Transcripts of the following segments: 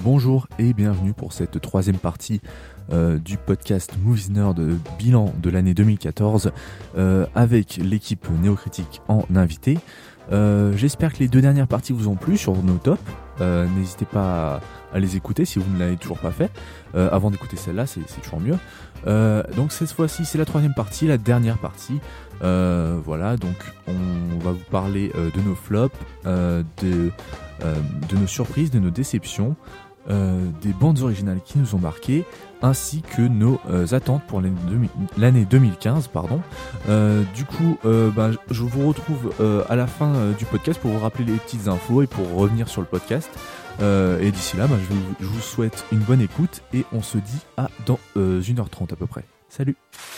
Bonjour et bienvenue pour cette troisième partie du podcast Movies Nerd bilan de l'année 2014 avec l'équipe Néocritique en invité. J'espère que les deux dernières parties vous ont plu sur nos tops. N'hésitez pas à les écouter si vous ne l'avez toujours pas fait. Avant d'écouter celle-là, c'est toujours mieux. Donc cette fois-ci, c'est la troisième partie, la dernière partie. Voilà, donc on va vous parler de nos flops, de nos surprises, de nos déceptions, des bandes originales qui nous ont marquées, ainsi que nos attentes pour l'année 2015. Du coup, je vous retrouve à la fin du podcast pour vous rappeler les petites infos et pour revenir sur le podcast. Et d'ici là, je vous souhaite une bonne écoute et on se dit à dans 1h30 à peu près. Salut!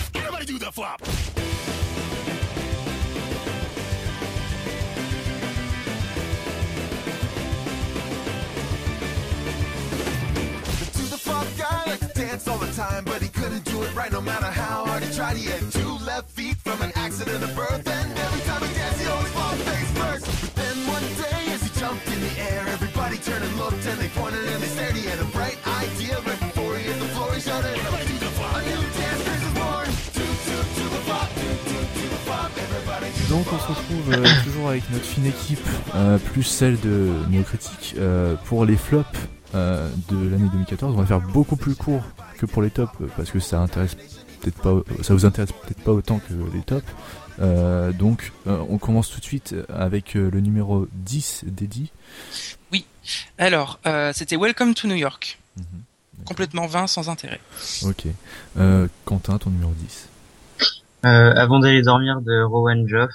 All the time, but he couldn't do it right no matter how hard he tried. He had 2 left feet from an accident of birth, and every time he danced, he always falls face first. But then one day, as he jumped in the air, everybody turned and looked, and they pointed and they stared. He had a bright idea right before he hit the floor. He shouted, "A new dance craze is born! To the pop, to the pop, everybody." Donc on se retrouve toujours avec notre fine équipe, plus celle de Néocritique, pour les flops de l'année 2014. On va faire beaucoup plus court que pour les tops parce que ça vous intéresse peut-être pas autant que les tops. Donc on commence tout de suite avec le numéro 10 d'Eddie. Oui, alors c'était Welcome to New York. Complètement vain, sans intérêt. Ok. Quentin, ton numéro 10. Avant d'aller dormir de Rowan Joff.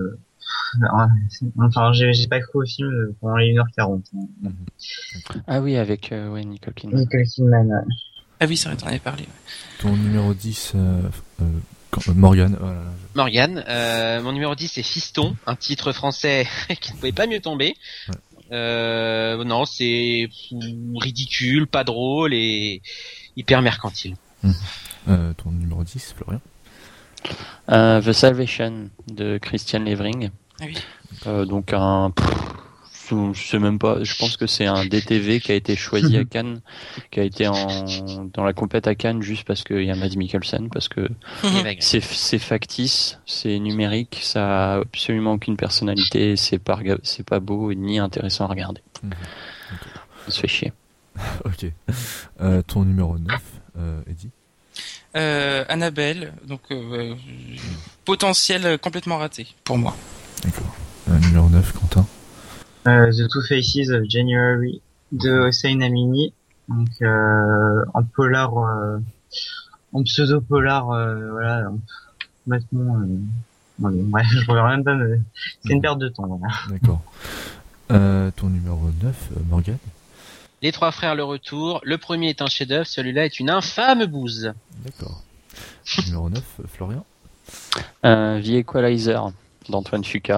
Enfin, j'ai pas cru au film pendant les 1h40. Ah oui, avec Nicole Kidman. Nicole Kidman, ouais. Ah oui, c'est vrai, t'en avais parlé. Ouais. Ton numéro 10, Morgane. Voilà. Morgane. Mon numéro 10, c'est Fiston, un titre français qui ne pouvait pas mieux tomber. Ouais. Non, c'est ridicule, pas drôle et hyper mercantile. Ton numéro 10, Florian. The Salvation de Christian Levering. Ah oui. Donc je sais même pas, je pense que c'est un DTV qui a été choisi à Cannes, qui a été dans la compète à Cannes juste parce qu'il y a Mads Mikkelsen, parce que c'est factice, c'est numérique, ça a absolument aucune personnalité, c'est pas beau et ni intéressant à regarder. Ça se fait chier. Ok. Ton numéro 9, Eddie. Annabelle, donc potentiel complètement raté pour moi. D'accord. Numéro 9, Quentin. The Two Faces of January de Hossein Amini. Donc en polar, en pseudo-polar, voilà. Complètement. Bref, je reviens même pas. Mais c'est une perte de temps, voilà. D'accord. Ton numéro 9, Morgane. Les Trois Frères, le retour. Le premier est un chef-d'œuvre, celui-là est une infâme bouse. D'accord. Numéro 9, Florian. The Equalizer d'Antoine Fuqua.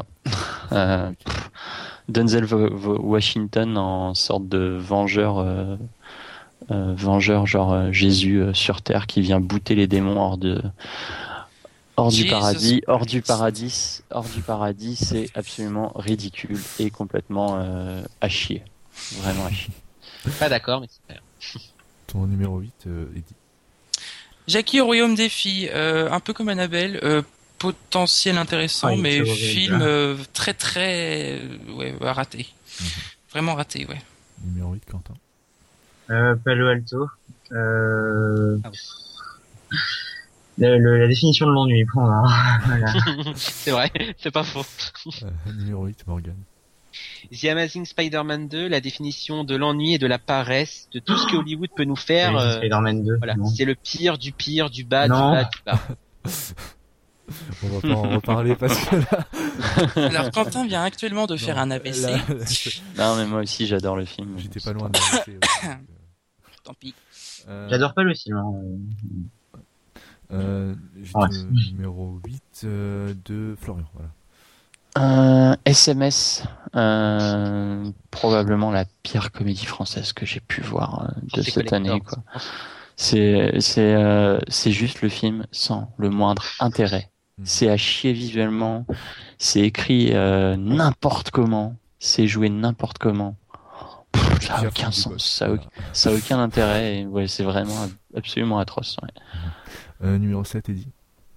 Denzel Washington en sorte de vengeur genre Jésus sur terre qui vient bouter les démons hors du paradis, c'est absolument ridicule et complètement à chier. Vraiment à chier. Pas d'accord, mais c'est pas grave. Ton numéro 8, Eddie. Jackie au royaume des filles, un peu comme Annabelle, potentiel intéressant, mais film très très raté. Vraiment raté, ouais. Numéro 8, Quentin. Palo Alto. La définition de l'ennui pour moi. Voilà. C'est vrai, c'est pas faux. Numéro 8, Morgane. The Amazing Spider-Man 2, la définition de l'ennui et de la paresse, de tout ce que Hollywood peut nous faire. Spider-Man 2. Voilà, non. C'est le pire, du bas, non. du bas. On va pas en reparler parce que là... Alors Quentin vient actuellement de faire un AVC. Non mais moi aussi j'adore le film. J'étais pas loin de l'AVC. Tant pis. J'adore pas le film. J'ai le numéro 8 de Florian. Voilà. SMS, probablement la pire comédie française que j'ai pu voir de cette année, quoi. C'est juste le film sans le moindre intérêt. C'est à chier visuellement, c'est écrit n'importe comment, c'est joué n'importe comment. Ça a aucun sens, ça a aucun intérêt, et ouais, c'est vraiment absolument atroce. Ouais. Numéro 7, Eddie.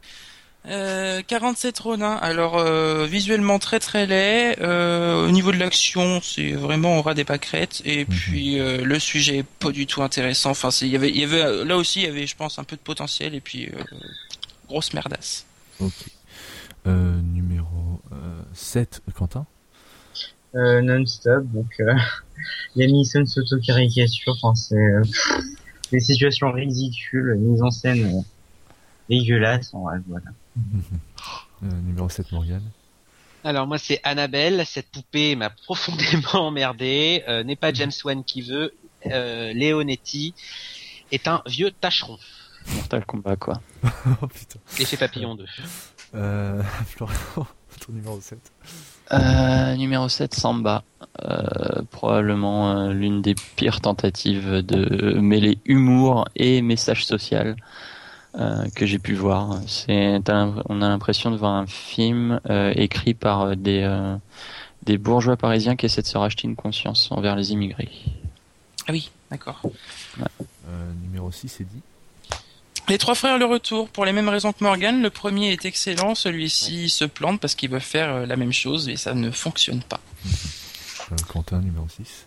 47 Ronin. Alors visuellement très très laid. Au niveau de l'action, c'est vraiment au ras des pâquerettes. Et puis le sujet est pas du tout intéressant. Enfin, il y avait là aussi, il y avait, je pense, un peu de potentiel. Et puis grosse merdasse. Ok. Numéro 7, Quentin. Non-stop. Donc les Nissan s'auto-caricature. Enfin, c'est des situations ridicules, mise en scène dégueulasse. En vrai, voilà. Numéro 7, Morgane. Alors moi c'est Annabelle, cette poupée m'a profondément emmerdé, n'est pas James Wan qui veut, Leonetti est un vieux tâcheron. Mortal Kombat quoi. Oh putain. L'effet papillon 2. Florian, ton numéro 7. Numéro 7, Samba. Probablement l'une des pires tentatives de mêler humour et message social que j'ai pu voir. On a l'impression de voir un film écrit par des bourgeois parisiens qui essaient de se racheter une conscience envers les immigrés. Ah oui, d'accord. Ouais. Numéro 6, Eddie. Les trois frères le retour, pour les mêmes raisons que Morgan. Le premier est excellent, celui-ci se plante parce qu'il veut faire la même chose et ça ne fonctionne pas. Quentin, numéro 6.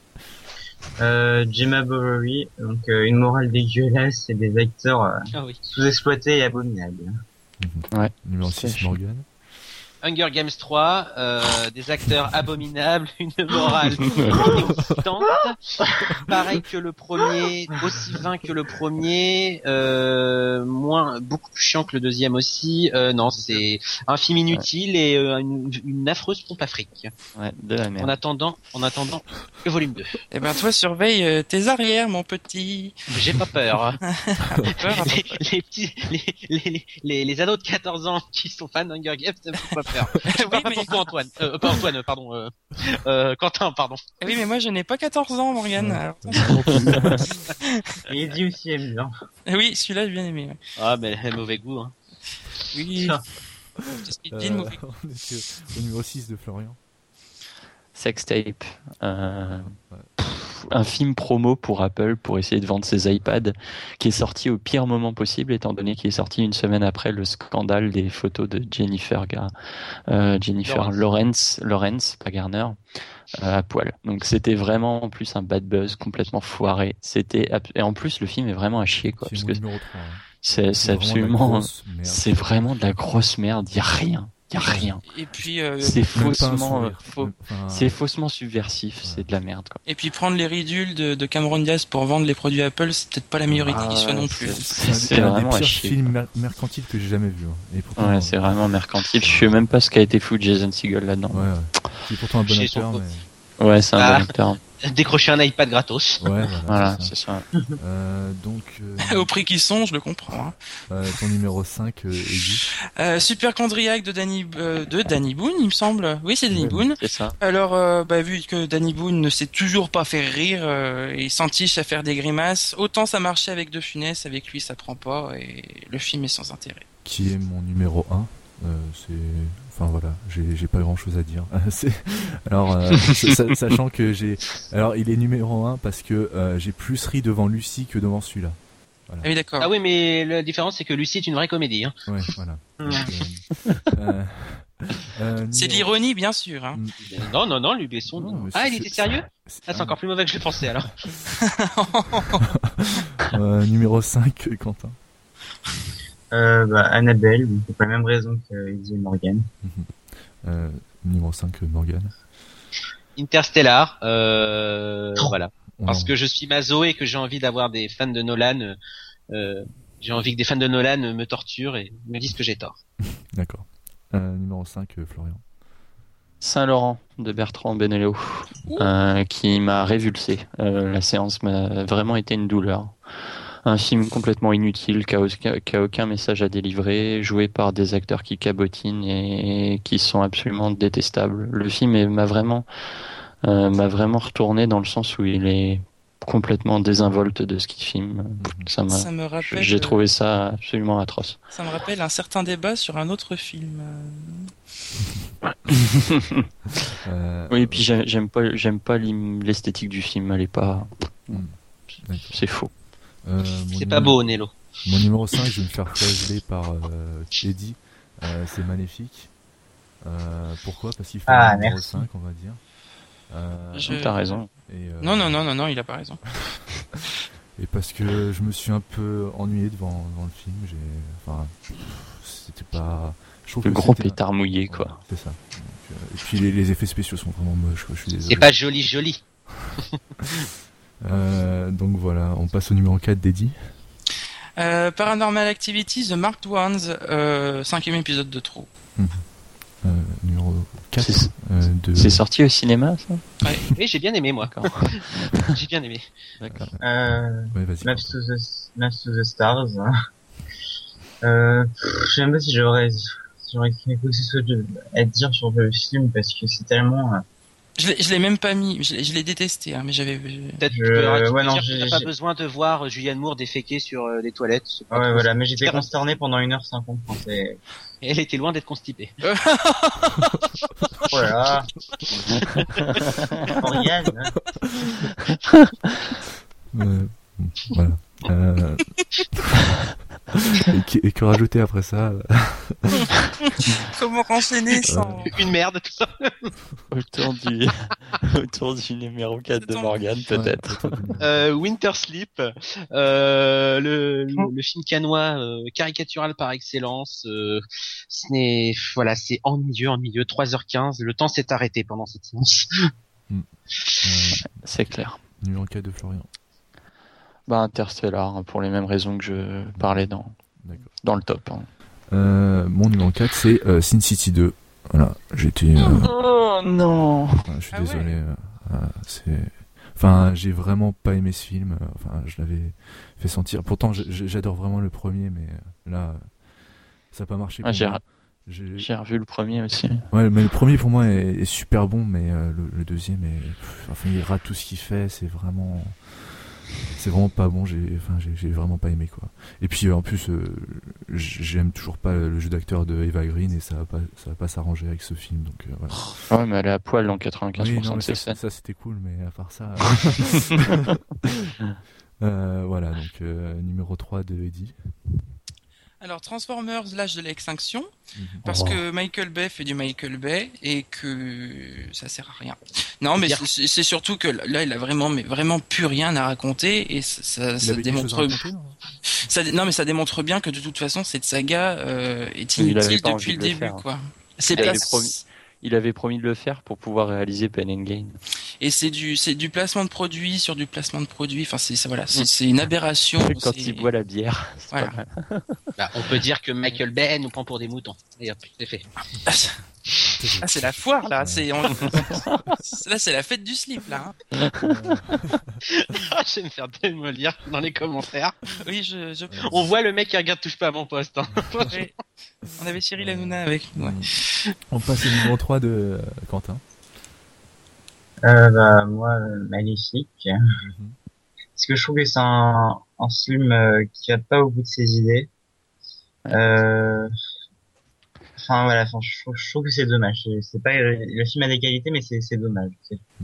Gemma Bovary, donc une morale dégueulasse et des acteurs sous-exploités et abominables. Ouais. Numéro 6, Morgan. Hunger Games 3, des acteurs abominables, une morale inexistante, pareil que le premier, aussi vain que le premier, beaucoup plus chiant que le deuxième aussi. Non, c'est un film inutile et une affreuse pompe à fric. Ouais, de la merde. En attendant, le volume 2. Eh ben toi surveille tes arrières, mon petit. J'ai pas peur. Les petits, les ados de 14 ans qui sont fans d'Hunger Games, ça me fait pas peur. Je parle pas pour toi, Antoine. Pas Antoine, pardon. Quentin, pardon. Oui, mais moi je n'ai pas 14 ans, Morgane. Alors... Et Eddie aussi aime bien. Oui, celui-là j'ai bien aimé. Ouais. Ah, mais mauvais goût. Hein. Oui. C'est ce qu'il dit, le mauvais goût. On était au numéro 6 de Florian. Sextape. Un film promo pour Apple pour essayer de vendre ses iPads qui est sorti au pire moment possible étant donné qu'il est sorti une semaine après le scandale des photos de Jennifer Lawrence, pas Garner, à poil. Donc c'était vraiment en plus un bad buzz complètement foiré. Et en plus le film est vraiment à chier quoi. C'est Parce que numéro 3. c'est absolument, c'est vraiment de la grosse merde. Il y a rien. Il y a rien. Et puis c'est faussement subversif, c'est de la merde quoi. Et puis prendre les ridules de Cameron Diaz pour vendre les produits Apple, c'est peut-être pas la meilleure idée qui soit non plus. C'est vraiment un des pires films mercantiles que j'ai jamais vu. Et pourtant, ouais, c'est vraiment mercantile. Je sais même pas ce qu'a été fou Jason Segel là-dedans. Ouais. C'est pourtant un bon acteur, mais... Ouais, c'est un bon acteur. Décrocher un iPad gratos. Ouais, voilà, c'est ça. Donc, au prix qu'ils sont, je le comprends. Hein. Ton numéro 5, Eddie. Superchondriac de Danny Boone, il me semble. Oui, c'est Danny Boone. C'est ça. Alors, vu que Danny Boone ne sait toujours pas faire rire, il s'entiche à faire des grimaces. Autant ça marchait avec De Funès, avec lui ça prend pas et le film est sans intérêt. Qui est mon numéro 1 Enfin voilà, j'ai pas grand chose à dire. Alors, sachant que alors il est numéro 1 parce que j'ai plus ri devant Lucie que devant celui-là. Voilà. Ah oui, d'accord. Ah oui, mais la différence c'est que Lucie est une vraie comédie. Hein. Ouais, voilà. C'est de l'ironie, bien sûr. Hein. Non, lui Besson. Non. Ah, il était sérieux ? C'est encore plus mauvais que je pensais alors. Numéro 5, Quentin. Annabelle, pour la même raison que Eddie et Morgan. Numéro 5, Morgan. Interstellar, voilà. Parce que je suis maso et que j'ai envie d'avoir des fans de Nolan, j'ai envie que des fans de Nolan me torturent et me disent que j'ai tort. D'accord. Numéro 5, Florian. Saint-Laurent de Bertrand Benello, qui m'a révulsé. La séance m'a vraiment été une douleur. Un film complètement inutile, qui a aucun message à délivrer, joué par des acteurs qui cabotinent et qui sont absolument détestables. Le film m'a vraiment retourné dans le sens où il est complètement désinvolte de ce qu'il filme. Ça me rappelle. J'ai trouvé ça absolument atroce. Ça me rappelle un certain débat sur un autre film. Oui, et puis j'aime pas l'esthétique du film. Elle est pas. C'est faux. C'est pas beau, Nello. Mon numéro 5, je vais me faire flageller par Eddie. C'est Maléfique. Pourquoi? Parce qu'il fait le numéro 5, on va dire. T'as raison. Non, il a pas raison. Et parce que je me suis un peu ennuyé devant le film. C'était pas. Je trouve le que gros pétard mouillé, quoi. Ouais, c'est ça. Donc, et puis les effets spéciaux sont vraiment moches, quoi. Je suis désolé. C'est pas joli. Donc voilà, on passe au numéro 4 d'Eddie. Paranormal Activity, The Marked Ones, 5e épisode de trop. Numéro 4 C'est sorti au cinéma, ça? Ouais. Oui, j'ai bien aimé, moi. J'ai bien aimé. D'accord. Ouais, vas-y. Maps to the Stars. Je sais même pas si j'aurais quelque chose à dire sur le film parce que c'est tellement. Je l'ai même pas mis, je l'ai détesté, hein, mais j'avais. Peut-être que t'as pas besoin de voir Julianne Moore déféquer sur les toilettes. Ouais, voilà, mais j'étais consterné pendant 1h50 quand c'est. Et elle était loin d'être constipée. Oh là là. Oriane. Voilà. Et que rajouter après ça? Comment renseigner sans... Une merde, tout ça. Autour du numéro 4 de Morgane, peut-être. Winter Sleep, le film canois caricatural par excellence. C'est ennuyeux, 3h15. Le temps s'est arrêté pendant cette séance. C'est clair. Numéro 4 de Florian. Interstellar, pour les mêmes raisons que je parlais dans le top. Mon numéro 4, c'est Sin City 2. Voilà, j'étais... Oh non. Je suis désolé. Enfin, j'ai vraiment pas aimé ce film. Enfin, je l'avais fait sentir. Pourtant, j'adore vraiment le premier, mais là, ça n'a pas marché. J'ai revu le premier aussi. Ouais, mais le premier pour moi est super bon, mais le deuxième, il rate tout ce qu'il fait. C'est vraiment pas bon. J'ai vraiment pas aimé, quoi. Et puis en plus, j'aime toujours pas le jeu d'acteur de Eva Green et ça va pas s'arranger avec ce film. Donc voilà. Ouais, mais elle est à poil dans 95% de ses scènes. Ça c'était cool, mais à part ça. Voilà, donc numéro 3 de Eddie. Alors Transformers, l'âge de l'extinction, parce que Michael Bay fait du Michael Bay et que ça sert à rien. Non, mais c'est surtout que là, il a vraiment plus rien à raconter et ça démontre. Non, mais ça démontre bien que de toute façon cette saga est inutile depuis le début, quoi. Il avait promis de le faire pour pouvoir réaliser Pain and Gain. Et c'est du placement de produit sur du placement de produit. Enfin, c'est une aberration. Quand il boit la bière. Voilà. On peut dire que Michael Bay nous prend pour des moutons. Et hop, c'est fait. Ah, c'est la foire, là. Là, c'est la fête du slip, là. Hein. Je vais me faire démolir dans les commentaires. Oui, On voit le mec qui regarde Touche pas à mon poste. Hein. Oui. On avait Cyril Hanouna avec nous. Ouais. On passe au numéro 3 de Quentin. Moi, Maléfique. Parce que je trouve que c'est un film qui va pas au bout de ses idées. Enfin voilà, je trouve que c'est dommage. C'est pas le film a des qualités, mais c'est dommage.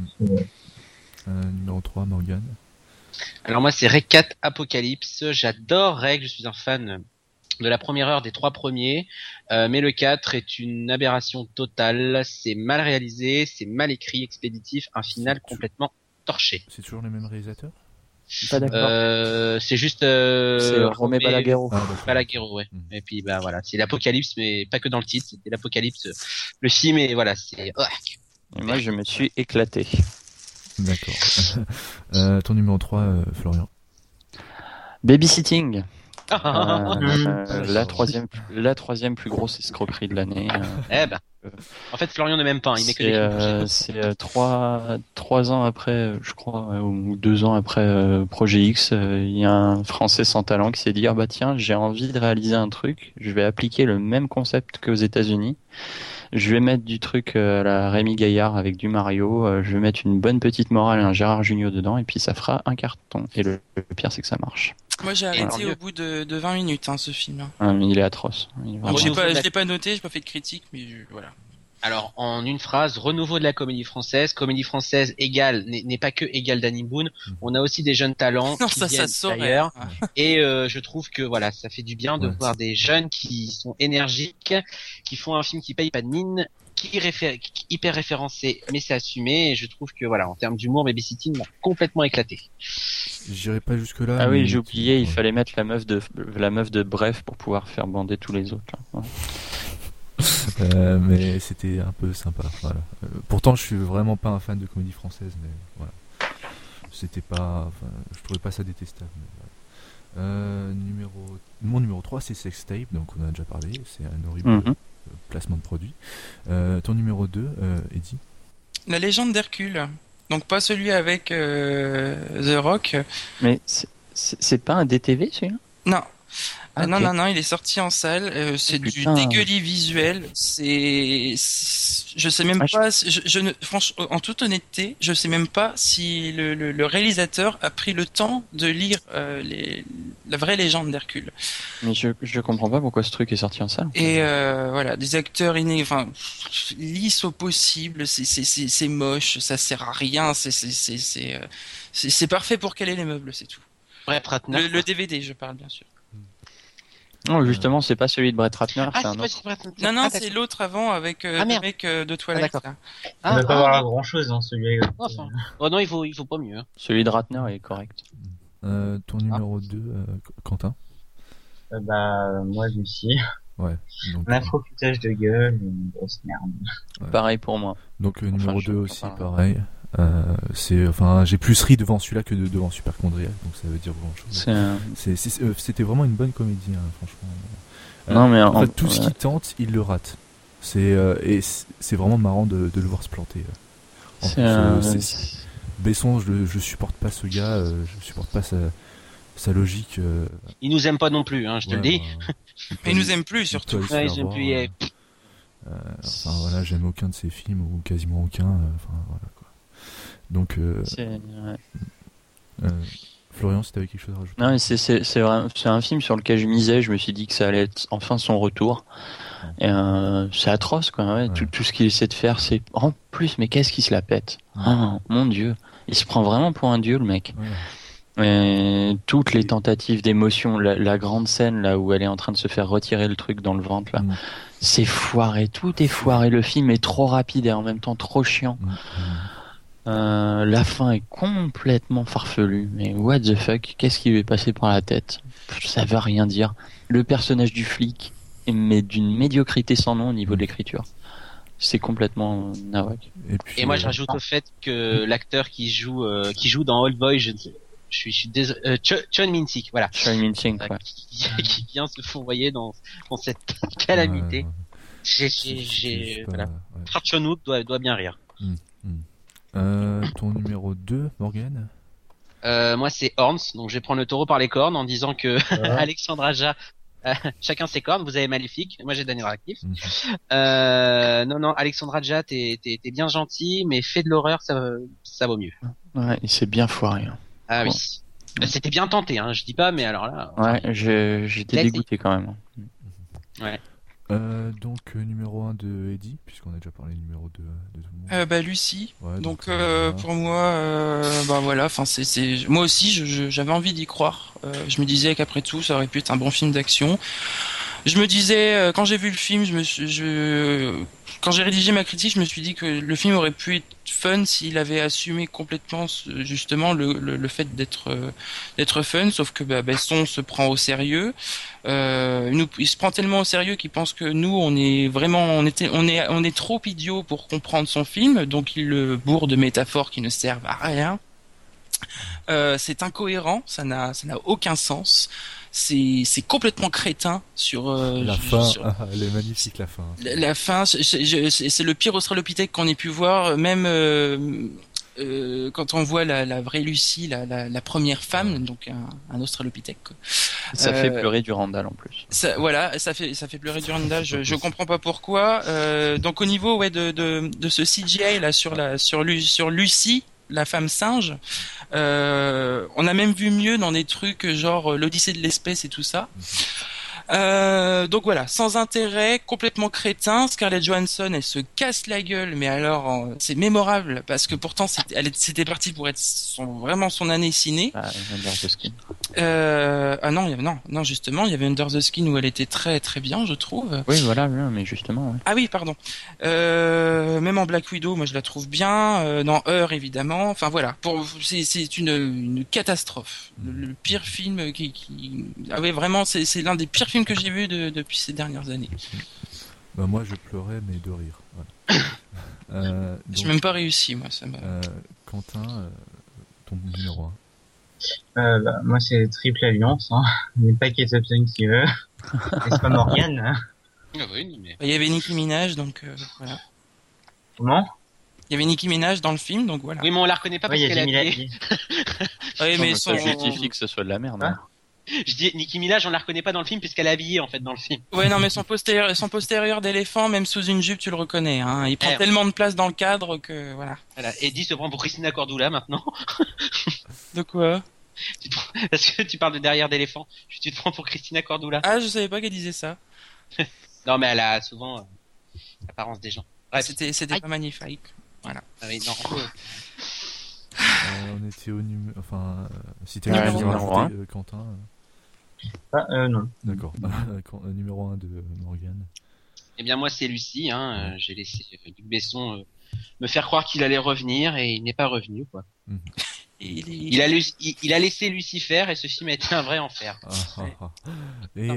Numéro 3, Morgane. Alors moi, c'est Rec 4 Apocalypse. J'adore Rec, je suis un fan de la première heure des 3 premiers, mais le 4 est une aberration totale. C'est mal réalisé, c'est mal écrit, expéditif, un final complètement torché. C'est toujours le même réalisateur? Pas d'accord. C'est juste c'est Romé Balaguerro. Balaguerro, ouais. Et puis voilà, c'est l'Apocalypse, mais pas que dans le titre, c'était l'Apocalypse. Le film, et voilà, c'est. Et moi, je me suis éclaté. D'accord. Ton numéro 3, Florian. Babysitting. La troisième plus grosse escroquerie de l'année. En fait, Florian ne m'aime pas. Il met que c'est 3 ans après, je crois, ou 2 ans après Projet X. Il y a un Français sans talent qui s'est dit tiens, j'ai envie de réaliser un truc. Je vais appliquer le même concept qu'aux États-Unis. Je vais mettre du truc à la Rémi Gaillard avec du Mario. Je vais mettre une bonne petite morale et un Gérard Jugnot dedans, et puis ça fera un carton. Et le pire, c'est que ça marche. Moi, j'ai arrêté Alors, au bout de 20 minutes, ce film. Mais il est atroce. Il est Donc, vraiment- je l'ai pas noté, j'ai pas fait de critique, mais voilà. Alors, en une phrase, renouveau de la comédie française. Comédie française égale, n'est pas que égale Danny Boone. On a aussi des jeunes talents Non, qui ça viennent saurait. d'ailleurs. Et je trouve que voilà, ça fait du bien de Ouais. voir des jeunes qui sont énergiques, qui font un film qui paye pas de mine, qui est hyper référencé, mais c'est assumé. Et je trouve que voilà, en termes d'humour, Babysitting m'a complètement éclaté. J'irai pas jusque là. Ah oui, mais- j'ai oublié, il Ouais. fallait mettre la meuf de Bref pour pouvoir faire bander tous les autres. Là. Ouais. Mais c'était un peu sympa. Voilà. Pourtant, je suis vraiment pas un fan de comédie française, mais voilà. C'était pas. Enfin, je trouvais pas ça détestable. Mais voilà. Mon numéro 3, c'est Sextape, donc on en a déjà parlé. C'est un horrible Mhm. placement de produit. Ton numéro 2, Eddie. La légende d'Hercule. Donc pas celui avec The Rock. Mais c'est pas un DTV celui-là? Non. Ah, Non, ok. non, non, il est sorti en salle. C'est du putain. dégueulis visuel. Je sais même Ah, pas. Je ne, franchement, en toute honnêteté, je sais même pas si le réalisateur a pris le temps de lire la vraie légende d'Hercule. Mais je comprends pas pourquoi ce truc est sorti en salle. Et voilà, des acteurs lisses au possible. C'est moche, ça sert à rien. C'est parfait pour caler les meubles, c'est tout. Brett Ratner. Le DVD, je parle bien sûr. Non, justement, c'est pas celui de Brett Ratner, Ah, c'est un c'est pas autre. Brett Ratner. Non, non, Ah, c'est d'accord. l'autre avant avec Ah, le merde. mec de Twilight. d'accord. là. On va Ah, pas ah, voir grand chose dans celui-là. enfin. Oh non, il faut pas mieux. Hein. Celui de Ratner est correct. Ton numéro 2, Quentin. Moi, Lucie. Ouais. Donc, Un afro-putage de gueule, une grosse merde. Pareil pour moi. donc numéro Enfin, je 2 comprends aussi, pas. pareil. J'ai plus ri devant celui-là que devant Superchondriac, donc ça veut dire grand chose. C'était vraiment une bonne comédie, hein, franchement. Non, mais en fait, tout ce qu'il tente, il le rate. C'est vraiment marrant de le voir se planter. En plus, Besson, je supporte pas ce gars, je supporte pas sa logique. Il nous aime pas non plus, hein, je te le dis. Mais il nous aime plus surtout. Ouais, ils aiment plus. Enfin voilà, j'aime aucun de ses films ou quasiment aucun. Enfin voilà quoi. Donc Florian, si t'avais quelque chose à rajouter. Non, mais c'est un film sur lequel je misais. Je me suis dit que ça allait être enfin son retour. Et c'est atroce, quoi. Ouais. Ouais. Tout ce qu'il essaie de faire, c'est en plus. Mais qu'est-ce qu'il se la pète? Ouais. Oh, mon Dieu, il se prend vraiment pour un dieu, le mec. Ouais. Et toutes les tentatives d'émotion, la grande scène là où elle est en train de se faire retirer le truc dans le ventre là, c'est foiré, tout est foiré. Le film est trop rapide et en même temps trop chiant. La fin est complètement farfelue. Mais what the fuck, qu'est-ce qui lui est passé par la tête? Ça veut rien dire. Le personnage du flic est mais d'une médiocrité sans nom au niveau de l'écriture. C'est complètement nawak. Et moi, je rajoute au fait que l'acteur qui joue dans Old Boy, je suis désolé, Chon Min-sik, voilà. Chon Min-sik, ouais. qui vient se fourvoyer dans cette calamité. Voilà. Park Chan-wook doit bien rire. Ton numéro 2, Morgan. Moi, c'est Horns, donc je vais prendre le taureau par les cornes en disant que Alexandre Aja, chacun ses cornes, vous avez Maléfique, moi j'ai Daniel Radcliffe. Non, Alexandre Aja, t'es bien gentil, mais fais de l'horreur, ça vaut mieux. Ouais, il s'est bien foiré. Hein. Ah oui. C'était bien tenté, hein, je dis pas, mais alors là. Ouais, j'étais dégoûté quand même. Ouais. Donc numéro 1 de Eddie, puisqu'on a déjà parlé numéro 2 de tout le monde. Lucie. Ouais, donc pour moi, voilà, enfin moi aussi j'avais envie d'y croire. Je me disais qu'après tout, ça aurait pu être un bon film d'action. Je me disais quand j'ai vu le film, quand j'ai rédigé ma critique, je me suis dit que le film aurait pu être fun s'il avait assumé complètement justement le fait d'être fun, sauf que Besson se prend au sérieux. Il se prend tellement au sérieux qu'il pense que nous on est trop idiots pour comprendre son film, donc il le bourre de métaphores qui ne servent à rien. C'est incohérent, ça n'a aucun sens. C'est complètement crétin sur la fin. Elle est magnifique, la fin. La fin, c'est le pire australopithèque qu'on ait pu voir. Même quand on voit la vraie Lucie, la première femme, donc un australopithèque, quoi. Ça fait pleurer Durandal en plus. Voilà, ça fait pleurer Durandal. Je comprends pas pourquoi. Donc au niveau de ce CGI là sur Lucie, la femme singe, on a même vu mieux dans des trucs genre l'Odyssée de l'espace et tout ça. Donc voilà, sans intérêt, complètement crétin. Scarlett Johansson, elle se casse la gueule, mais alors c'est mémorable parce que pourtant c'était parti pour être vraiment son année ciné. Under the Skin. Non, justement, il y avait Under the Skin où elle était très très bien, je trouve. Oui, voilà, mais justement. Ouais. Ah oui, pardon. Même en Black Widow, moi je la trouve bien. Dans Her, évidemment. Enfin voilà, c'est une catastrophe. Le pire film ah oui, vraiment, c'est l'un des pires films que j'ai vu depuis ces dernières années. Bah moi je pleurais mais de rire. Voilà. J'ai même pas réussi, moi. Ça m'a... Quentin, ton numéro 1. Moi c'est Triple Alliance, hein. Il n'y a pas Kate Upton qui veut. C'est pas Morgane. Hein. Ah oui, mais... Il y avait Nicki Minaj, donc voilà. Comment? Il y avait Nicki Minaj dans le film, donc voilà. Oui, mais on la reconnaît pas parce qu'elle a habillé. Oui, mais ça justifie que ce soit de la merde. Hein. Je dis Nicki Minaj, on la reconnaît pas dans le film puisqu'elle est habillée en fait dans le film. Ouais, non, mais son postérieur d'éléphant, même sous une jupe, tu le reconnais. Hein. Il prend tellement de place dans le cadre que voilà. Voilà. Eddie se prend pour Christina Cordula maintenant. De quoi? Parce que tu parles de derrière d'éléphant. Tu te prends pour Christina Cordula. Ah, je savais pas qu'elle disait ça. Non, mais elle a souvent l'apparence des gens. Bref. C'était pas magnifique. Voilà. Ah oui, non. on était au numéro... Enfin, si t'as numéro quelque chose à rajouter, Quentin. Non. D'accord. Numéro 1 de Morgane. Eh bien moi c'est Lucie, hein. J'ai laissé Luc Besson me faire croire qu'il allait revenir et il n'est pas revenu, quoi. Il a laissé Lucifer et ce film a été un vrai enfer. Et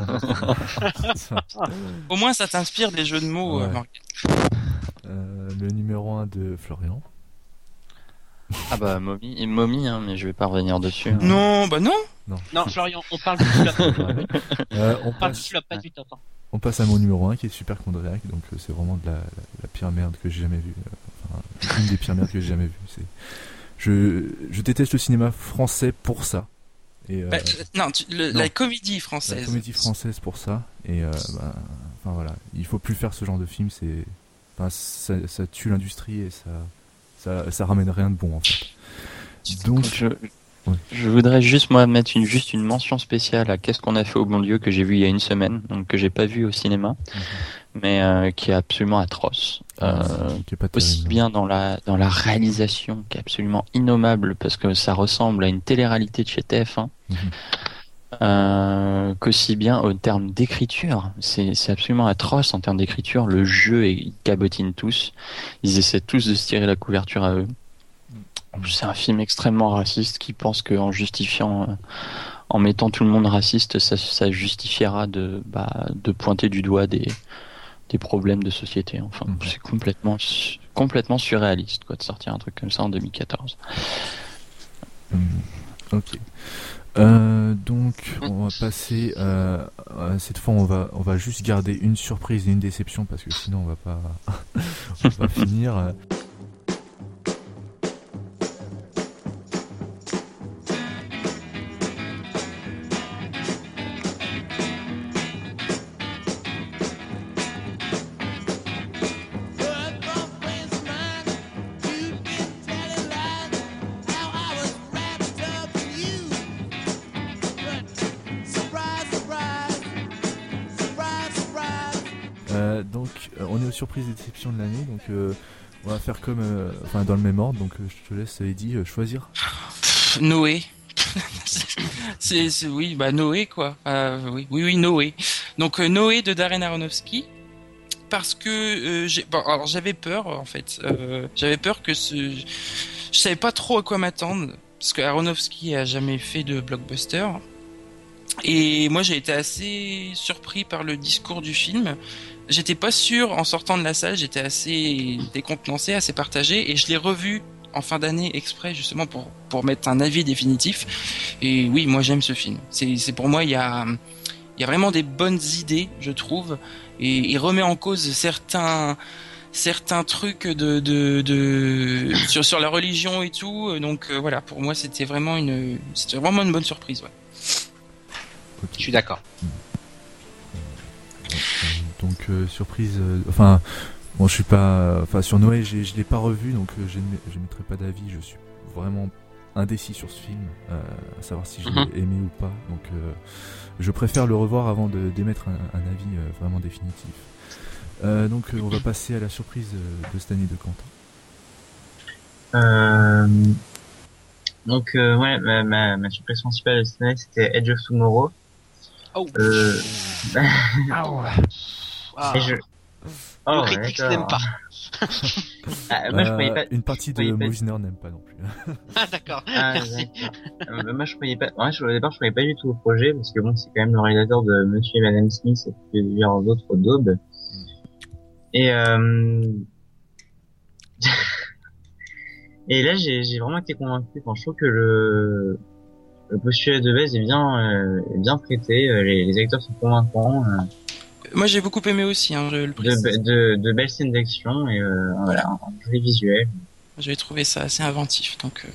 au moins ça t'inspire des jeux de mots, ouais. Morgane. Le numéro 1 de Florian. Ah bah Mommy, hein, mais je vais pas revenir dessus. Hein. Non, bah non. Non, Florian, on parle du flop. On parle du flop, pas du top. On passe à mon numéro 1 qui est Super Chondriac, donc c'est vraiment de la pire merde que j'ai jamais vue. Enfin, une des pires merdes que j'ai jamais vues. Je déteste le cinéma français pour ça. Et, la comédie française. La comédie française pour ça. Et enfin voilà, il faut plus faire ce genre de film. Ça tue l'industrie et ça ramène rien de bon en fait. Donc je voudrais juste moi mettre une mention spéciale à Qu'est-ce qu'on a fait au bon Dieu que j'ai vu il y a une semaine, donc que j'ai pas vu au cinéma, mais qui est absolument atroce. Qui est pas aussi bien dans la réalisation qui est absolument innommable parce que ça ressemble à une télé-réalité de chez TF1. Qu'aussi bien au terme d'écriture, c'est absolument atroce en termes d'écriture. Le jeu ils cabotinent tous, ils essaient tous de se tirer la couverture à eux. C'est un film extrêmement raciste qui pense qu'en justifiant, en mettant tout le monde raciste, ça justifiera de pointer du doigt des problèmes de société. Enfin, c'est complètement surréaliste quoi de sortir un truc comme ça en 2014. Ok. Donc on va passer cette fois on va juste garder une surprise et une déception parce que sinon on va pas finir. On est aux surprises et déceptions de l'année, donc on va faire comme dans le même ordre, donc je te laisse Eddie choisir. Noé. Oui, Noé quoi. Oui, Noé. Donc Noé de Darren Aronofsky. Parce que alors j'avais peur en fait. J'avais peur que je savais pas trop à quoi m'attendre parce que Aronofsky a jamais fait de blockbuster. Et moi j'ai été assez surpris par le discours du film. J'étais pas sûr en sortant de la salle, j'étais assez décontenancé, assez partagé, et je l'ai revu en fin d'année exprès justement pour mettre un avis définitif. Et oui, moi j'aime ce film. C'est pour moi il y a vraiment des bonnes idées, je trouve, et il remet en cause certains certains trucs sur la religion et tout. Donc voilà, pour moi c'était vraiment une bonne surprise. Ouais. Je suis d'accord. Donc surprise. Enfin, bon, je suis pas. Enfin, sur Noé, je l'ai pas revu, donc je mettrai pas d'avis. Je suis vraiment indécis sur ce film, à savoir si je l'ai aimé ou pas. Donc, je préfère le revoir avant d'émettre un avis vraiment définitif. Donc, on va passer à la surprise de cette année de Quentin. Donc, ouais, ma surprise principale de cette année, c'était Edge of Tomorrow. Oh. Et je... Le critique n'aime pas. Moi, je croyais pas. Une partie de Movisner n'aime pas non plus. Ah d'accord. Merci. Moi, je croyais pas. Ouais, au départ, je croyais pas du tout au projet parce que bon, c'est quand même le réalisateur de Monsieur et Madame Smith et plusieurs autres daubes. Et et là, j'ai vraiment été convaincu. Enfin, je trouve que le postulat de base est bien traité. Les acteurs sont convaincants. Moi j'ai beaucoup aimé aussi, je le précise. De belles scènes d'action et voilà, un joli visuel. J'avais trouvé ça assez inventif, donc.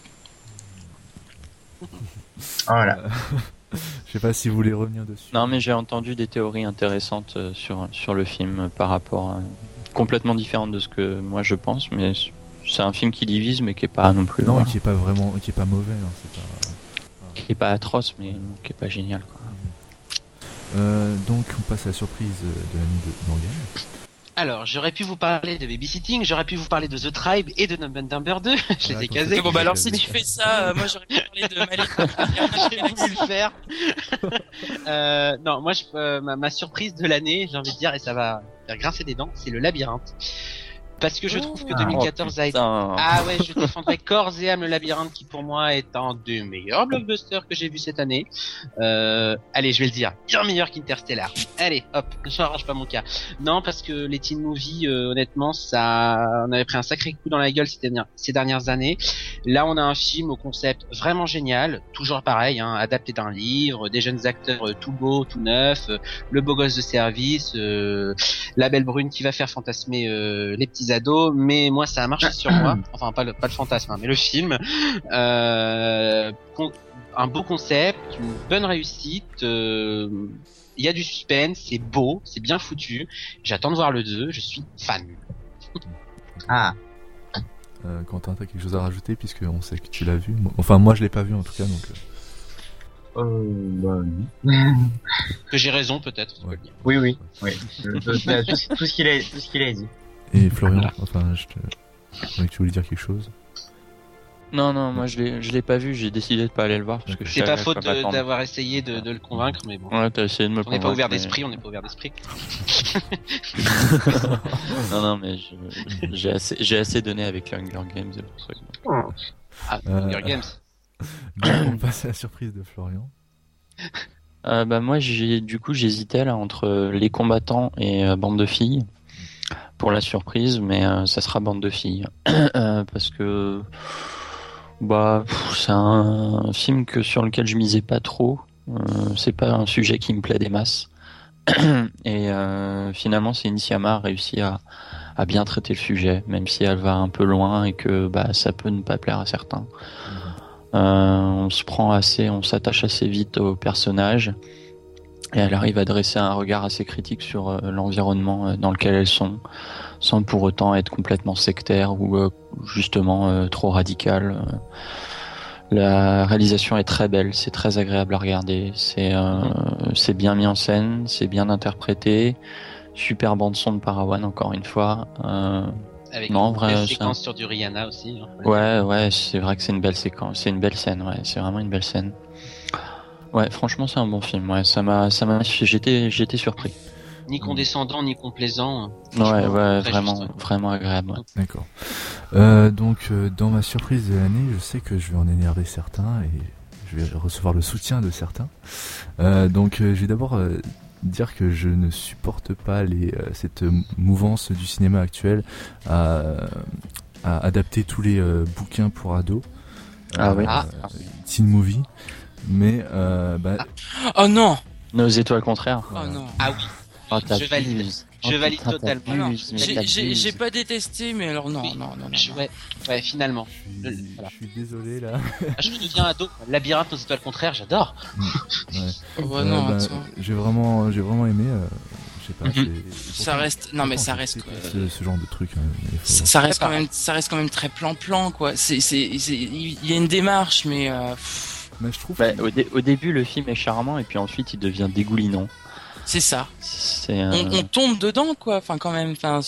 Voilà. Je sais pas si vous voulez revenir dessus. Non, mais j'ai entendu des théories intéressantes sur le film par rapport complètement différentes de ce que moi je pense, mais c'est un film qui divise, mais qui est pas non plus. Non, qui est pas mauvais. Hein, c'est pas. Qui est pas atroce, mais qui est pas génial, quoi. Donc on passe à la surprise de l'année de Morgan. Alors, j'aurais pu vous parler de Babysitting, j'aurais pu vous parler de The Tribe et de Dumb and Dumber 2. Je les ai casés. Bon bah alors si tu fais ça, moi j'aurais pu parler de Malek. J'ai voulu le faire. Non, moi ma surprise de l'année, j'ai envie de dire, et ça va faire grincer des dents, c'est le Labyrinthe. Parce que je trouve que 2014 a été... Ah ouais, je défendrai corps et âme le Labyrinthe qui pour moi est un des meilleurs blockbusters que j'ai vu cette année. Allez, je vais le dire, bien meilleur qu'Interstellar. Allez, hop, j'arrange pas mon cas. Non, parce que les teen movies, honnêtement, on avait pris un sacré coup dans la gueule ces dernières années. Là, on a un film au concept vraiment génial, toujours pareil, adapté d'un livre, des jeunes acteurs tout beaux, tout neufs, le beau gosse de service, la belle brune qui va faire fantasmer les petits ados, mais moi ça a marché sur moi, enfin pas le fantasme, mais le film. Un beau concept, une bonne réussite, il y a du suspense, c'est beau, c'est bien foutu. J'attends de voir le 2, je suis fan. Quentin, t'as quelque chose à rajouter puisque on sait que tu l'as vu. Enfin moi je l'ai pas vu en tout cas donc. Que j'ai raison peut-être. Ouais. Oui. Tout ce qu'il a dit. Et Florian, enfin je croyais que tu voulais dire quelque chose. Non, moi je l'ai pas vu, j'ai décidé de pas aller le voir parce que c'est pas faute d'avoir essayé de le convaincre, mais bon. Ouais, t'as essayé de me convaincre. On n'est pas ouvert d'esprit, on n'est pas ouvert d'esprit. non, mais j'ai assez donné avec Hunger Games et le truc. Hunger Games. Donc on passe à la surprise de Florian. Moi j'hésitais là entre Les Combattants et Bande de filles pour la surprise, mais ça sera Bande de filles parce que c'est un film sur lequel je misais pas trop. C'est pas un sujet qui me plaît des masses. Et finalement, Céline Sciamma a réussi à bien traiter le sujet, même si elle va un peu loin et que ça peut ne pas plaire à certains. On s'attache assez vite aux personnages et elle arrive à dresser un regard assez critique sur l'environnement dans lequel elles sont, sans pour autant être complètement sectaire ou justement trop radical. La réalisation est très belle, c'est très agréable à regarder, c'est bien mis en scène, c'est bien interprété, super bande son de Parawan encore une fois. Avec une belle séquence sur du Rihanna aussi. Ouais, c'est vrai que c'est une belle séquence, c'est une belle scène, ouais, c'est vraiment une belle scène. Ouais, franchement c'est un bon film, ouais, j'étais surpris. Ni condescendant, ni complaisant. Ouais, vraiment agréable. Ouais. D'accord. Donc, dans ma surprise de l'année, je sais que je vais en énerver certains et je vais recevoir le soutien de certains. Donc, je vais d'abord dire que je ne supporte pas cette mouvance du cinéma actuel à adapter tous les bouquins pour ados. Teen movie. Mais, Oh non! Nos étoiles contraires. Oh non! Ah oui! Oh, je valide. Je valide putain, totalement. t'as Alors, vu, j'ai pas détesté, mais alors non, Oui. non, non, non. Ouais, finalement. Je Voilà. suis désolé là. Ah, je deviens ado. Labyrinthe aux étoiles contraires, j'adore. Ouais. Oh, bah, non, Bah, attends. j'ai vraiment aimé. Je sais pas. Mhm. Ça reste, non mais ça Pourtant, reste. ce genre de truc. Mais il faut- Ça reste quand même très plan-plan quoi. Il y a une démarche, mais Mais je trouve. Bah, que- au début, le film est charmant et puis ensuite, il devient dégoulinant. c'est ça. C'est On tombe dedans quoi. Enfin quand même. Enfin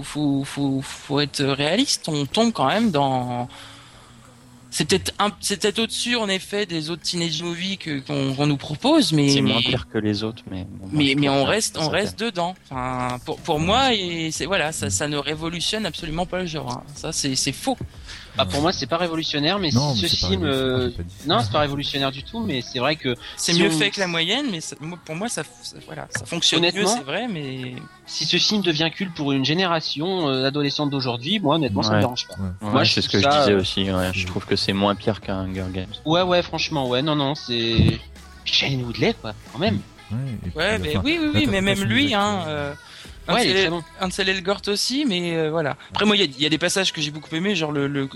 faut être réaliste. On tombe quand même dans. C'est peut-être au-dessus en effet des autres teenage movies qu'on nous propose, mais c'est moins pire que les autres, mais bon, moi, je mais trouve on que reste ça fait. dedans. Enfin pour moi et c'est voilà ça ne révolutionne absolument pas le genre. Hein. Ça c'est faux. Bah, pour moi, c'est pas révolutionnaire, mais Non, si mais ce c'est pas film, révolutionnaire, j'ai pas dit ça. non, c'est pas révolutionnaire du tout, mais c'est vrai que C'est si mieux on- fait que la moyenne, mais pour moi ça voilà ça fonctionne mieux Honnêtement, c'est vrai, mais si ce film devient culte pour une génération d'adolescents d'aujourd'hui, moi, honnêtement, ça me Ouais. dérange pas. Ouais. Ouais, Moi, je c'est ce trouve que je ça, disais aussi. Ouais. Je trouve que c'est moins pire qu'un Hunger Games. Ouais, franchement, ouais, non, c'est Shailene Woodley, quoi, quand même. Ouais, et puis, ouais mais enfin, oui mais même l'interprétation lui des hein. acteurs, Ouais, il est très bon. Ansel Elgort aussi, mais voilà. Après moi il y a des passages que j'ai beaucoup aimé, genre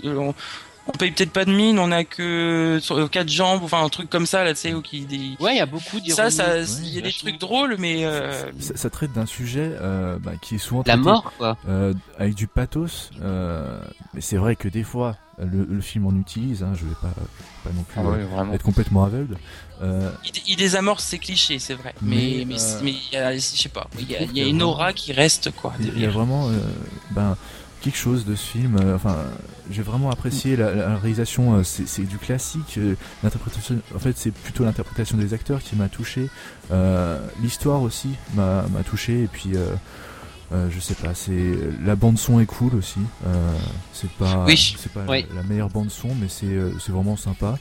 on paye peut-être pas de mine, on a que sur 4 jambes, enfin un truc comme ça là, tu sais, Ouais, il y a beaucoup ça, d'ironie. il y a des vachement. trucs drôles, mais ça traite d'un sujet qui est souvent La traité, mort, quoi. avec du pathos. Mais c'est vrai que des fois, le film en utilise. Hein, je vais pas non plus Vraiment. être complètement aveugle. il désamorce ses clichés, c'est vrai. Mais Mais, il y a, je sais pas, il y a qu'il y a une vraiment- aura qui reste quoi. Il y a derrière. vraiment quelque chose de ce film. Enfin, j'ai vraiment apprécié la réalisation. C'est du classique. L'interprétation, en fait, c'est plutôt l'interprétation des acteurs qui m'a touché. L'histoire aussi m'a touché. Et puis, je sais pas. La bande son est cool aussi. C'est pas, Oui. c'est pas Oui. la meilleure bande son, mais c'est vraiment sympa.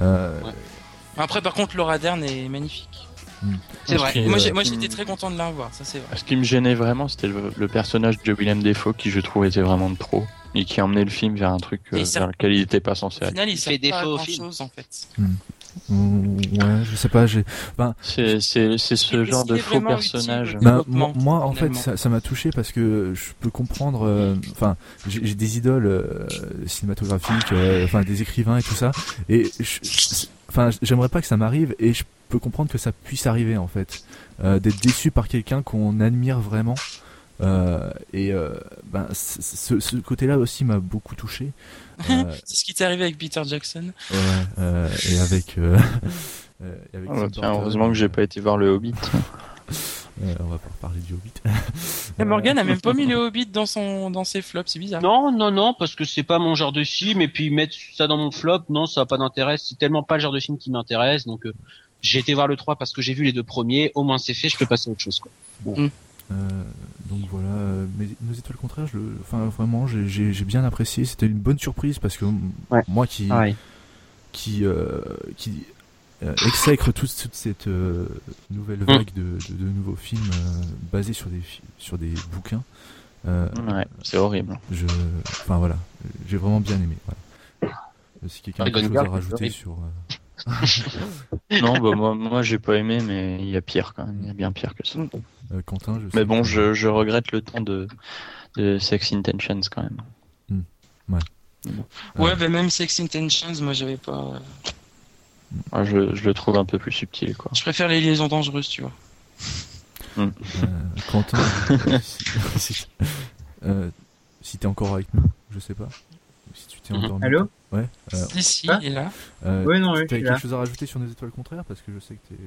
Après par contre Laura Dern est magnifique. C'est vrai. Et, Moi euh, j'étais très content de la revoir, ça c'est vrai. Ce qui me gênait vraiment, c'était le personnage de Willem Dafoe qui, je trouve, était vraiment de trop et qui emmenait le film vers un truc Et ça- vers lequel il n'était pas censé Au aller. final il Il sert fait pas à défaut au grand film. chose en fait. Ouais, je sais pas. C'est ce genre de faux personnage. Développement, Moi, en fait, finalement. ça m'a touché parce que je peux comprendre. Enfin, j'ai des idoles cinématographiques, enfin des écrivains et tout ça. Et enfin, j'aimerais pas que ça m'arrive. Et je peux comprendre que ça puisse arriver en fait, d'être déçu par quelqu'un qu'on admire vraiment. Ce côté-là aussi m'a beaucoup touché. C'est ce qui t'est arrivé avec Peter Jackson. Et avec. Et avec Ah bah Tim tiens, Burton. heureusement que j'ai pas été voir le Hobbit. On va pas reparler du Hobbit. Et Morgan a même pas mis le Hobbit dans ses flops, c'est bizarre. Non, parce que c'est pas mon genre de film, et puis mettre ça dans mon flop, non, ça a pas d'intérêt, c'est tellement pas le genre de film qui m'intéresse, donc j'ai été voir le 3 parce que j'ai vu les 2 premiers, au moins c'est fait, je peux passer à autre chose, quoi. Donc voilà, mais Nos étoiles contraires, enfin vraiment, j'ai bien apprécié. C'était une bonne surprise parce que Ouais. moi qui exècre toute cette nouvelle vague de nouveaux films basés sur des bouquins. Ouais, c'est horrible. Enfin voilà, j'ai vraiment bien aimé. Voilà. Si quelqu'un a quelque chose à rajouter sur. Non, bah moi j'ai pas aimé, mais il y a pire quand même. Il y a bien pire que ça. Quentin, je sais Mais bon, que- je regrette le temps de Sex Intentions quand même. Ouais, bah même Sex Intentions, moi j'avais pas. Moi, je le trouve un peu plus subtil, quoi. Je préfère les liaisons dangereuses, tu vois. Quentin, si t'es encore avec nous, je sais pas. Si tu t'es endormi. Allô? Ouais. Si, Ah. il est là. Oui, non, oui, je T'as suis quelque là. chose à rajouter sur Nos étoiles contraires parce que je sais que t'es.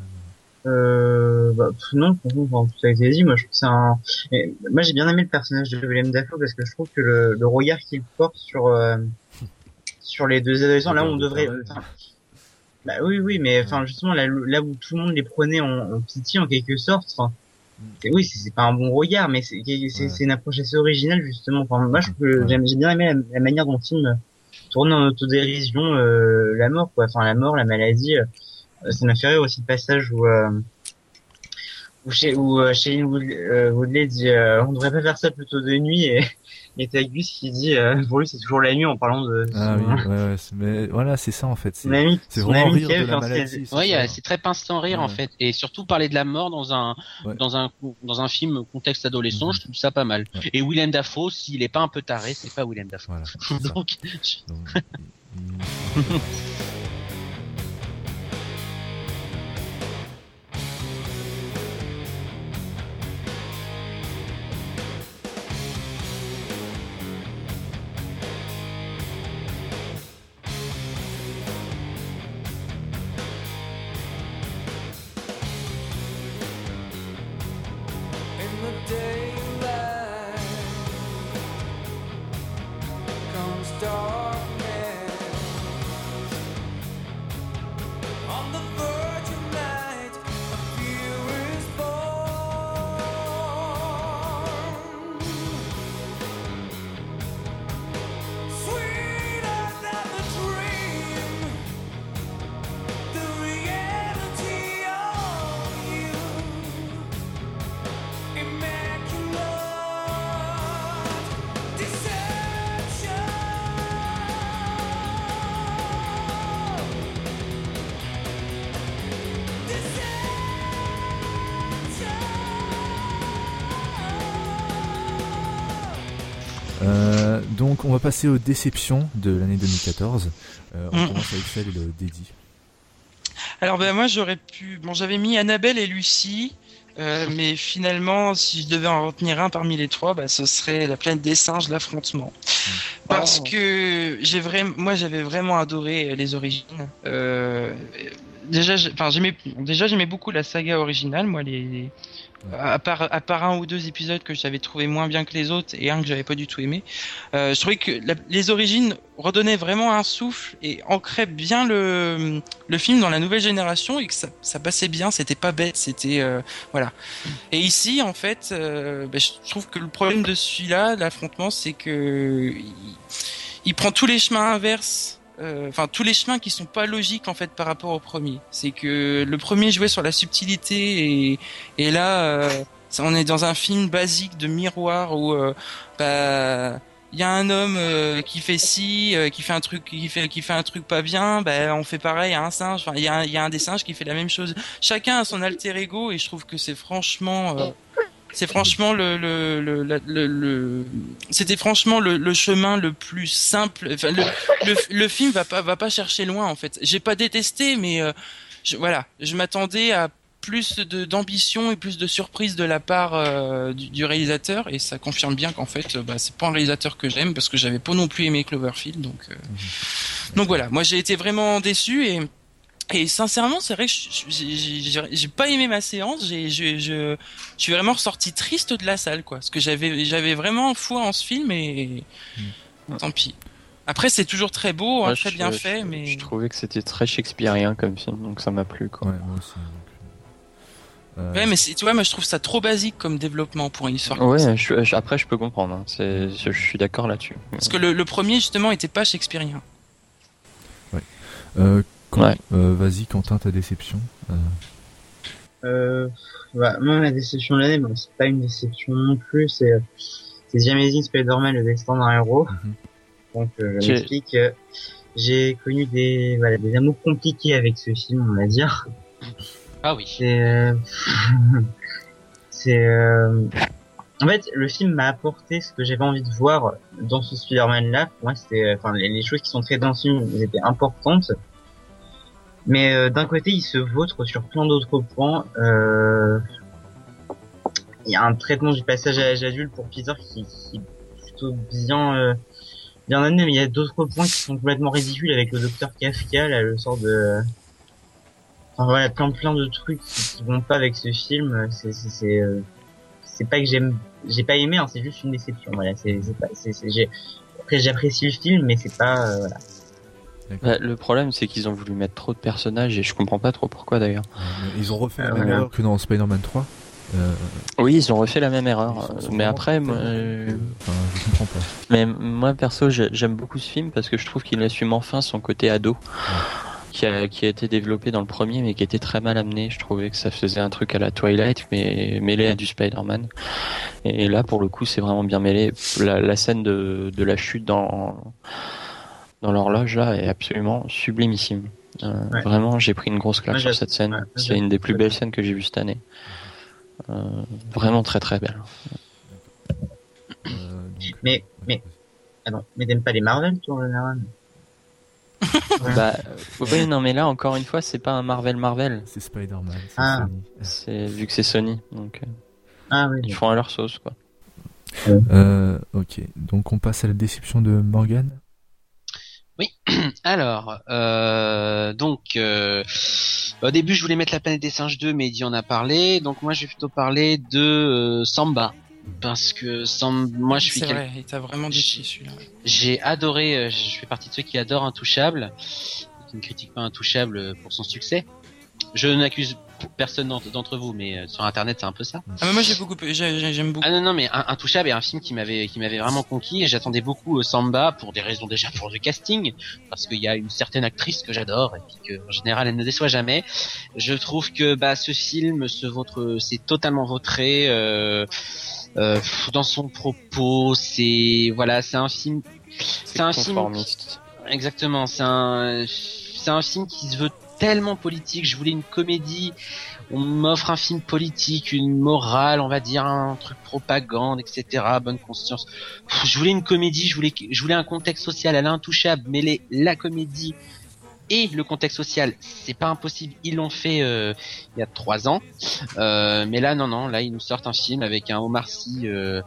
Non, franchement, tout ça a été dit, moi je trouve que c'est un... Mais, moi j'ai bien aimé le personnage de Willem Dafoe parce que je trouve que le regard qu'il porte sur les deux adolescents, là où on devrait... Enfin, bah oui, mais enfin justement là où tout le monde les prenait en pitié en quelque sorte, enfin... Oui, c'est pas un bon regard, mais c'est une approche assez originale justement. Enfin, moi je trouve que j'ai bien aimé la manière dont le film tourne en autodérision la mort, quoi. Enfin la mort, la maladie... ça m'a fait rire aussi le passage Shailene Woodley dit on devrait pas faire ça plutôt de nuit et t'as Gus qui dit pour lui c'est toujours la nuit en parlant de mais voilà, c'est ça en fait, c'est son vraiment ami rire de la maladie. C'est très pince rire en fait, et surtout parler de la mort dans un film contexte adolescent, je trouve ça pas mal. Et Willem Dafoe, s'il est pas un peu taré, c'est pas Willem Dafoe. Voilà, Donc Donc on va passer aux déceptions de l'année 2014. On commence avec celle de Dédi. Alors moi j'avais mis Annabelle et Lucie, mais finalement si je devais en retenir un parmi les trois, ce serait La planète des singes, l'affrontement. Parce que j'avais vraiment adoré les origines. J'aimais beaucoup la saga originale, moi à part un ou deux épisodes que j'avais trouvé moins bien que les autres et un que j'avais pas du tout aimé, je trouvais que les origines redonnaient vraiment un souffle et ancraient bien le film dans la nouvelle génération, et que ça passait bien, c'était pas bête, c'était voilà. Et ici en fait, je trouve que le problème de celui-là, l'affrontement, c'est que il prend tous les chemins inverses. Tous les chemins qui sont pas logiques en fait par rapport au premier. C'est que le premier jouait sur la subtilité et là on est dans un film basique de miroir où il y a un homme qui fait qui fait un truc pas bien, on fait pareil à un singe. Enfin il y a un des singes qui fait la même chose. Chacun a son alter ego et je trouve que c'est franchement c'était franchement le chemin le plus simple. Enfin, le film va pas chercher loin en fait. J'ai pas détesté, mais je m'attendais à plus d'ambition et plus de surprise de la part du réalisateur, et ça confirme bien qu'en fait c'est pas un réalisateur que j'aime, parce que j'avais pas non plus aimé Cloverfield, donc voilà, moi j'ai été vraiment déçu. Et sincèrement, c'est vrai que j'ai pas aimé ma séance. Je suis vraiment ressorti triste de la salle, quoi. Parce que j'avais vraiment foi en ce film, et tant pis. Après, c'est toujours très beau, très bien fait, mais je trouvais que c'était très shakespearien comme film, donc ça m'a plu, quoi. Ouais, moi aussi. Ouais, mais tu vois, moi je trouve ça trop basique comme développement pour une histoire. Ouais, après je peux comprendre. Hein. Je suis d'accord là-dessus. Parce que le premier justement était pas shakespearien. Ouais. Vas-y Quentin, ta déception. Moi ma déception de l'année, c'est pas une déception non plus, c'est The Amazing Spider-Man, le destin d'un héros. Donc je m'explique, j'ai connu des amours compliqués avec ce film, on va dire. Ah oui. En fait, le film m'a apporté ce que j'avais envie de voir dans ce Spider-Man-là. Pour moi, c'était, les choses qui sont traitées dans ce film, elles étaient importantes. Mais d'un côté, il se vautre sur plein d'autres points. Il y a un traitement du passage à l'âge adulte pour Peter qui est plutôt bien amené, mais il y a d'autres points qui sont complètement ridicules, avec le docteur Kafka, là, le sort de... plein de trucs qui vont pas avec ce film. C'est pas que j'ai pas aimé, c'est juste une déception. Voilà, après j'apprécie le film, mais c'est pas le problème, c'est qu'ils ont voulu mettre trop de personnages, et je comprends pas trop pourquoi d'ailleurs. Ils ont refait la même erreur que dans Spider-Man 3. Oui, ils ont refait la même erreur, mais après, je comprends pas. Mais moi perso, j'aime beaucoup ce film parce que je trouve qu'il assume enfin son côté ado. qui a été développé dans le premier, mais qui était très mal amené. Je trouvais que ça faisait un truc à la Twilight, mais mêlé à du Spider-Man. Et là, pour le coup, c'est vraiment bien mêlé. La scène de la chute dans l'horloge là est absolument sublimissime. Vraiment, j'ai pris une grosse claque sur cette scène. C'est une des plus belles scènes que j'ai vues cette année. Vraiment très très belle. Mais t'aimes pas les Marvel, toi, en général? Bah, oui, non, mais là, encore une fois, c'est pas un Marvel. C'est Spider-Man, c'est Ah. Sony. Vu que c'est Sony, donc Oui. ils font à leur sauce, quoi. Ok, donc on passe à la déception de Morgan. Alors, au début, je voulais mettre La Planète des Singes 2, mais Eddie en a parlé. Donc moi, je vais plutôt parler de Samba. Parce que moi, je suis C'est vrai, il t'a vraiment déçu celui-là. J'ai adoré, je fais partie de ceux qui adorent Intouchable, qui ne critiquent pas Intouchable pour son succès. Je n'accuse personne d'entre vous, mais sur Internet, c'est un peu ça. Ah mais moi j'aime beaucoup. Ah non, mais Intouchable est un film qui m'avait vraiment conquis, et j'attendais beaucoup Samba pour des raisons déjà pour le casting, parce qu'il y a une certaine actrice que j'adore, et puis que, en général, elle ne déçoit jamais. Je trouve que, ce film c'est totalement vautré, dans son propos, c'est un film, conformiste. Exactement, c'est un film qui se veut tellement politique. Je voulais une comédie, on m'offre un film politique, une morale, on va dire un truc propagande, etc. Bonne conscience. Je voulais une comédie, je voulais un contexte social à l'Intouchable, mêler la comédie et le contexte social. C'est pas impossible, ils l'ont fait il y a 3 ans. Mais là non, là ils nous sortent un film avec un Omar Sy. Il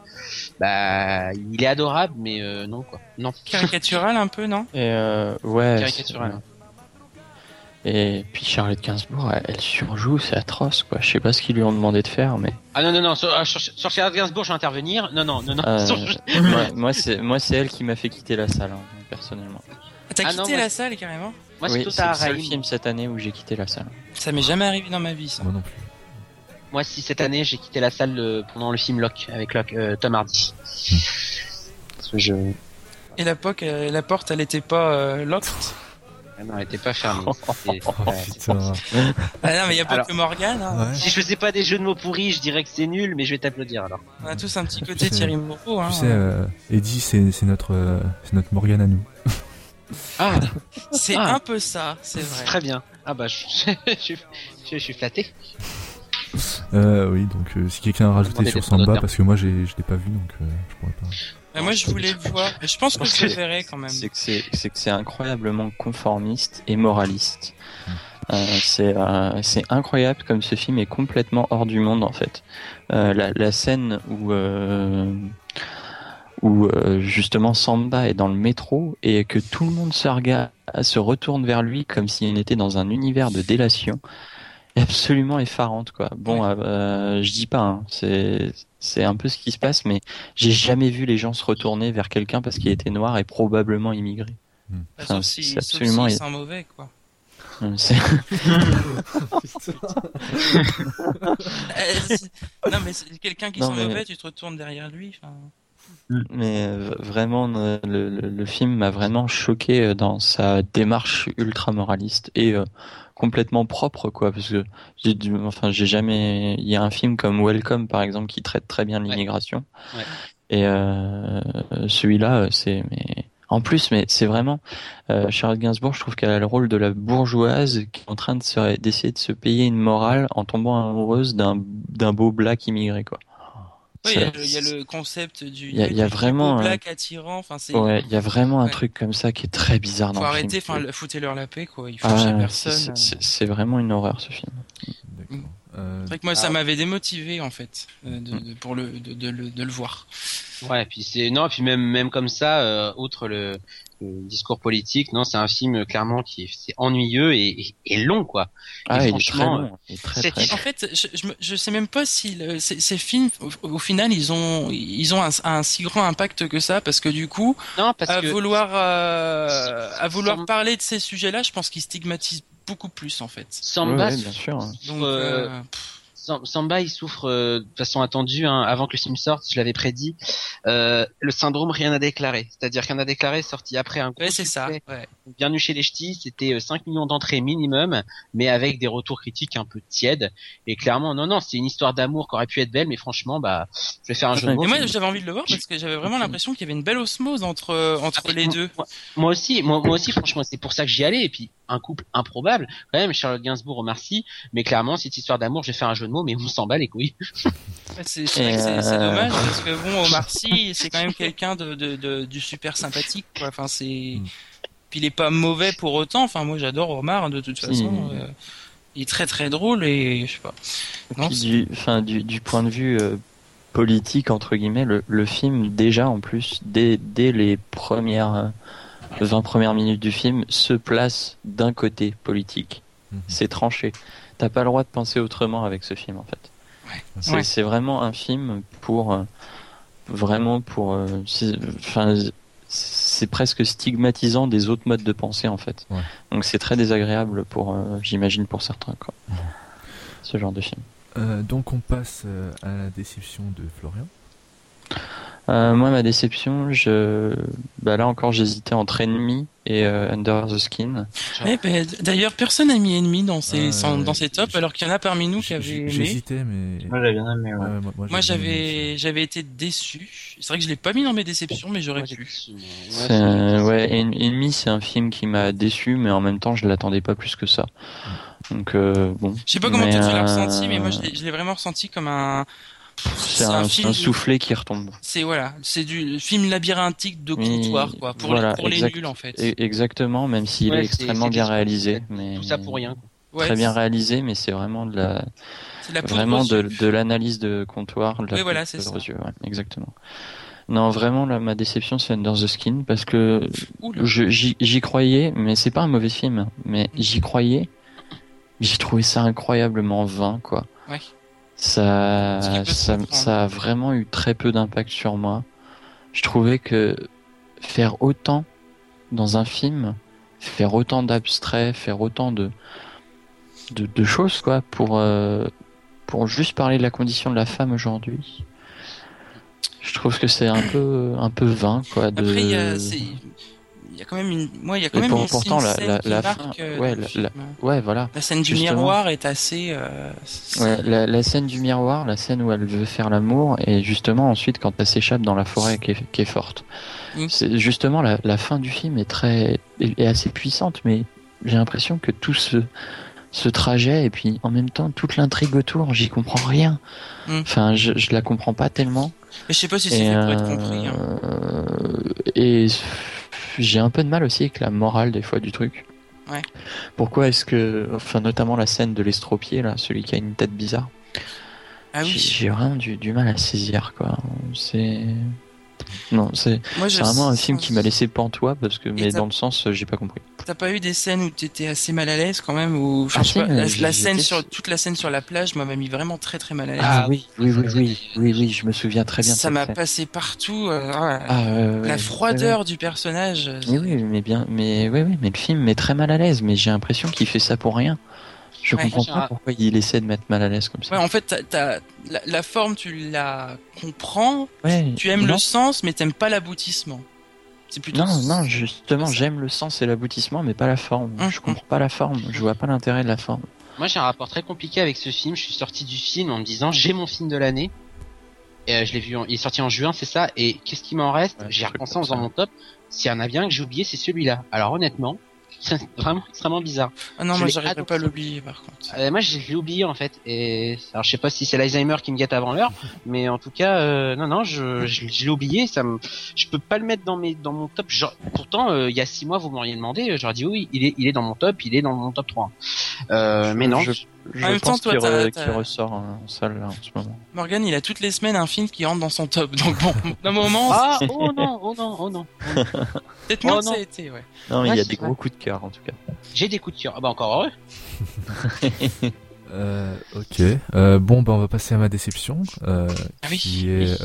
est adorable, mais non quoi. Non. Caricatural un peu, non? Et ouais. Caricatural. Et puis Charlotte Gainsbourg, elle surjoue, c'est atroce, quoi. Je sais pas ce qu'ils lui ont demandé de faire, mais. Ah non, sur Charlotte Gainsbourg, je vais intervenir. Non. Moi, c'est elle qui m'a fait quitter la salle, personnellement. T'as quitté la salle carrément? Moi, oui, c'est le seul Rahim. film cette année où j'ai quitté la salle. Ça m'est jamais arrivé dans ma vie, ça. Moi non plus. Moi, si cette année, j'ai quitté la salle pendant le film Locke avec Tom Hardy. Parce que Et la porte, elle était pas locked? Non, elle était pas fermée. Putain. Ah non, mais y a pas que Morgan. Hein. Ouais. Si je faisais pas des jeux de mots pourris, je dirais que c'est nul, mais je vais t'applaudir alors. On a tous un petit côté Thierry Moreau. Hein. Tu sais, Eddie, c'est notre Morgan à nous. Ah, c'est un peu ça, c'est vrai. Très bien. Ah bah, je suis flatté. Oui, donc si quelqu'un a rajouté sur Samba, parce que moi je l'ai pas vu, donc je pourrais pas. Moi je voulais le voir, je pense que je le verrai quand même. C'est que c'est incroyablement conformiste et moraliste. C'est incroyable comme ce film est complètement hors du monde en fait. La scène où justement Samba est dans le métro et que tout le monde se retourne vers lui comme s'il était dans un univers de délation est absolument effarante quoi. Bon, je dis pas, hein, c'est un peu ce qui se passe, mais j'ai jamais vu les gens se retourner vers quelqu'un parce qu'il était noir et probablement immigré. Enfin, c'est absolument ils sont mauvais quoi. Non mais quelqu'un qui sent mauvais, tu te retournes derrière lui. Mais vraiment, le film m'a vraiment choqué dans sa démarche ultra moraliste et complètement propre, quoi. Parce que j'ai jamais. Il y a un film comme Welcome, par exemple, qui traite très bien l'immigration. Ouais. Et celui-là, en plus, mais c'est vraiment Charlotte Gainsbourg. Je trouve qu'elle a le rôle de la bourgeoise qui est en train d'essayer de se payer une morale en tombant amoureuse d'un beau black immigré, quoi. Oui, il y a le concept du il y a vraiment black attirant. Il y a vraiment un truc comme ça qui est très bizarre dans le film. Faut arrêter, foutez-leur la paix, quoi. Il faut chez personne. C'est vraiment une horreur ce film. D'accord. C'est vrai que moi, ça m'avait démotivé en fait, de le voir. Ouais, et puis puis même comme ça, outre le discours politique, non, c'est un film clairement c'est ennuyeux et long quoi. Ah, et franchement, il est très long. En fait, je sais même pas si ces films, au final, ils ont un si grand impact que ça, parce que du coup, à vouloir parler de ces sujets-là, je pense qu'ils stigmatisent beaucoup plus en fait. Samba, bien sûr. Donc, Samba, il souffre de façon attendue, hein, avant que le film sorte, je l'avais prédit, le syndrome rien à déclarer. C'est-à-dire rien à déclarer, sorti après un gros c'est ça. succès, Ouais. bienvenue chez les ch'tis, c'était 5 millions d'entrées minimum, mais avec des retours critiques un peu tièdes. Et clairement, non, c'est une histoire d'amour qui aurait pu être belle, mais franchement, je vais faire un jeu de mots. Et moi, j'avais envie de le voir parce que j'avais vraiment l'impression qu'il y avait une belle osmose entre les deux. Moi aussi, franchement, c'est pour ça que j'y allais. Et puis, un couple improbable, quand même, Charlotte Gainsbourg, Omar Sy, mais clairement, cette histoire d'amour, je vais faire un jeu de mots, mais on s'en bat les couilles. C'est vrai que c'est dommage parce que bon, Omar Sy, c'est quand même quelqu'un du super sympathique, quoi. Enfin, puis il est pas mauvais pour autant. Enfin, moi, j'adore Omar, de toute façon. Il est très très drôle et je sais pas. Non, du point de vue politique entre guillemets, le film déjà en plus dès les premières 20 premières minutes du film se place d'un côté politique. C'est tranché. T'as pas le droit de penser autrement avec ce film en fait. Ouais. C'est vraiment un film c'est presque stigmatisant des autres modes de pensée en fait. Ouais. Donc c'est très désagréable j'imagine pour certains quoi. Ce genre de film. Donc on passe à la déception de Florian. Moi ma déception, là encore j'hésitais entre Enemy et Under the Skin. D'ailleurs personne n'a mis Enemy dans ses tops alors qu'il y en a parmi nous qui avaient aimé. J'hésitais mais moi j'avais bien aimé. Ouais. Moi j'avais été déçu. C'est vrai que je l'ai pas mis dans mes déceptions mais j'aurais pu. Enemy c'est un film qui m'a déçu mais en même temps je l'attendais pas plus que ça. Donc bon. Je sais pas comment tu l'as ressenti mais moi je l'ai vraiment ressenti comme un c'est un soufflet qui retombe. C'est du film labyrinthique de comptoir quoi pour les nuls en fait. Exactement, même s'il est extrêmement bien réalisé, mais tout ça pour rien. Très bien réalisé, mais c'est vraiment de l'analyse de comptoir, c'est ça. Yeux, exactement. Non, vraiment ma déception c'est Under the Skin parce que j'y croyais, mais c'est pas un mauvais film, mais j'y croyais. J'ai trouvé ça incroyablement vain quoi. Ouais. Ça a vraiment eu très peu d'impact sur moi. Je trouvais que faire autant dans un film, faire autant d'abstraits, faire autant de choses quoi pour juste parler de la condition de la femme aujourd'hui. Je trouve que c'est un peu vain quoi. Après il y a quand même une pourtant la fin voilà. La scène du miroir est assez la scène du miroir, la scène où elle veut faire l'amour et justement ensuite quand elle s'échappe dans la forêt qui est forte. C'est justement la fin du film est assez puissante mais j'ai l'impression que tout ce trajet et puis en même temps toute l'intrigue autour, j'y comprends rien. Enfin, je la comprends pas tellement. Mais je sais pas si c'est fait pour être compris. Et j'ai un peu de mal aussi avec la morale des fois du truc. Ouais. Pourquoi est-ce que, notamment la scène de l'estropié là, celui qui a une tête bizarre. Ah oui. J'ai vraiment du mal à saisir quoi. C'est vraiment un film qui m'a laissé pantois mais dans le sens j'ai pas compris. T'as pas eu des scènes où t'étais assez mal à l'aise quand même ou toute la scène sur la plage m'avait mis vraiment très très mal à l'aise. Ah oui, je me souviens très bien. Ça m'a passé partout. La froideur du personnage. Mais le film met très mal à l'aise, mais j'ai l'impression qu'il fait ça pour rien. Je comprends pas pourquoi il essaie de mettre mal à l'aise comme ça. Ouais, en fait, la forme, tu la comprends, tu aimes le sens, mais t'aimes pas l'aboutissement. C'est plutôt non, justement, j'aime le sens et l'aboutissement, mais pas la forme. Je comprends pas la forme, je vois pas l'intérêt de la forme. Moi, j'ai un rapport très compliqué avec ce film. Je suis sorti du film en me disant, j'ai mon film de l'année. Et je l'ai vu, il est sorti en juin, c'est ça. Et qu'est-ce qui m'en reste? J'ai repensé en faisant mon top. S'il y en a bien que j'ai oublié, c'est celui-là. Alors honnêtement, c'est vraiment extrêmement bizarre. Ah non, moi j'arriverai pas à l'oublier par contre. Moi je l'ai oublié en fait. Et alors je sais pas si c'est l'Alzheimer qui me guette avant l'heure, mais en tout cas non, je l'ai oublié. Je peux pas le mettre dans mon top. Pourtant il y a 6 mois vous m'auriez demandé, j'aurais dit oui, il est dans mon top, il est dans mon top 3. Mais non. Je pense qu'il ressort en salle là, en ce moment. Morgan, il a toutes les semaines un film qui rentre dans son top. Donc bon, d'un moment. Oh non. Peut-être moins que ça a été, ouais. Non, il y a des gros coups de cœur en tout cas. J'ai des coups de cœur. Ah bah encore heureux. Ok. On va passer à ma déception. Qui est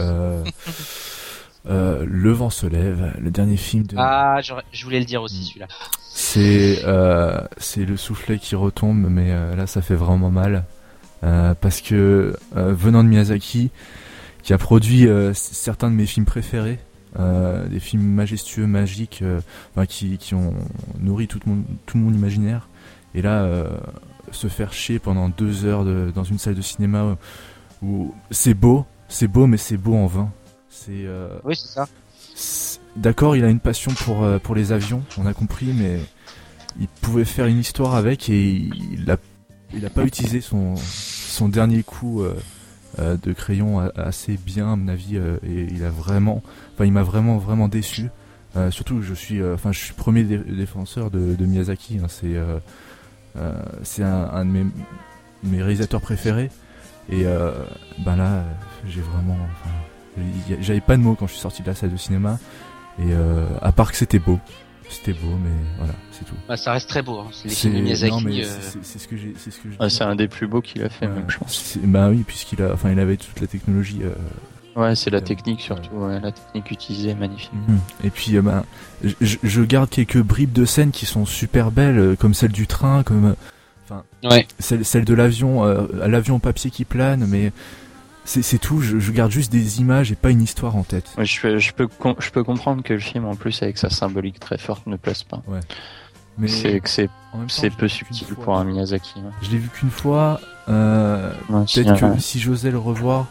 Le vent se lève, le dernier film de. Ah, je voulais le dire aussi celui-là. C'est le soufflet qui retombe, mais là ça fait vraiment mal. parce que venant de Miyazaki, qui a produit certains de mes films préférés, des films majestueux, magiques, qui ont nourri tout mon imaginaire, et là se faire chier pendant 2 heures dans une salle de cinéma où c'est beau mais c'est beau en vain. Oui, c'est ça. D'accord, il a une passion pour les avions, on a compris, mais il pouvait faire une histoire avec, et il a pas utilisé son dernier coup de crayon assez bien, à mon avis, et il m'a vraiment déçu. Surtout que je suis premier défenseur de Miyazaki, hein. C'est un de mes réalisateurs préférés, et là j'ai vraiment, j'avais pas de mots quand je suis sorti de la salle de cinéma, et à part que c'était beau, mais voilà, c'est tout. Bah, ça reste très beau, hein. Les films de Miyazaki. Non, mais c'est ce que j'ai. C'est un des plus beaux qu'il a fait, même, je pense. Bah oui, puisqu'il avait toute la technologie. Ouais, c'est la technique surtout. Ouais, la technique utilisée est magnifique. Et puis, je garde quelques bribes de scènes qui sont super belles, comme celle du train, celle de l'avion papier qui plane, mais c'est tout. Je garde juste des images et pas une histoire en tête. Ouais, je peux comprendre que le film, en plus, avec sa symbolique très forte, ne plaise pas. Ouais. Mais c'est peu subtil pour un Miyazaki. Hein. Je l'ai vu qu'une fois. Peut-être que si j'osais le revoir,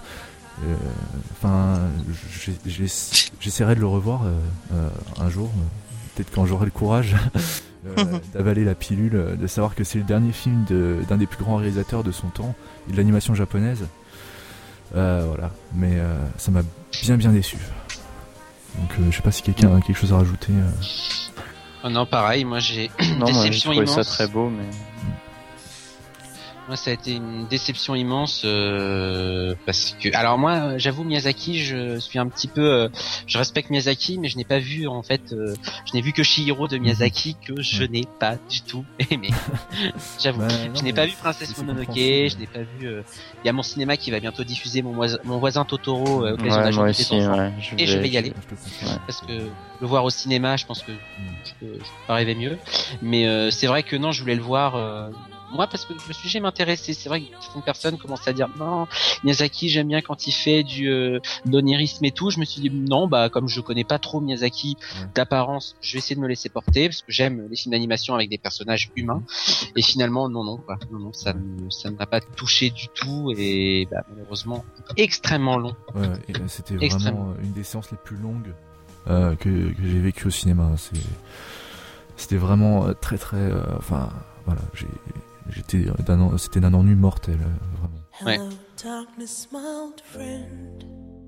j'essaierai de le revoir un jour. Peut-être quand j'aurai le courage d'avaler la pilule, de savoir que c'est le dernier film d'un des plus grands réalisateurs de son temps et de l'animation japonaise. Voilà, mais ça m'a bien déçu. Donc je sais pas si quelqu'un a quelque chose à rajouter. Oh non, pareil, moi j'ai une Non, déception moi, j'ai trouvé immense. ça très beau, mais Moi, ça a été une déception immense parce que, alors moi, j'avoue, Miyazaki, je suis un petit peu, je respecte Miyazaki, mais je n'ai pas vu en fait, je n'ai vu que Chihiro de Miyazaki que je n'ai pas du tout aimé. J'avoue, je n'ai pas vu Princesse Mononoke, je n'ai pas vu. Il y a mon cinéma qui va bientôt diffuser mon voisin Totoro occasion d'un jour moi de aussi, enfants. ouais, Je vais y aller. Ouais. Parce que le voir au cinéma, je pense que je peux pas rêver mieux. Mais c'est vrai que non, je voulais le voir. Moi, parce que le sujet m'intéressait. C'est vrai que certaines personnes commencent à dire non, Miyazaki, j'aime bien quand il fait de l'onirisme et tout. Je me suis dit non, bah comme je connais pas trop Miyazaki d'apparence, je vais essayer de me laisser porter parce que j'aime les films d'animation avec des personnages humains. Et finalement, non, ça ne m'a pas touché du tout et malheureusement extrêmement long. Ouais, et c'était vraiment une des séances les plus longues que j'ai vécues au cinéma. C'était vraiment très voilà, c'était d'un ennui mortel, vraiment. Ouais. Hello, darkness, my old friend.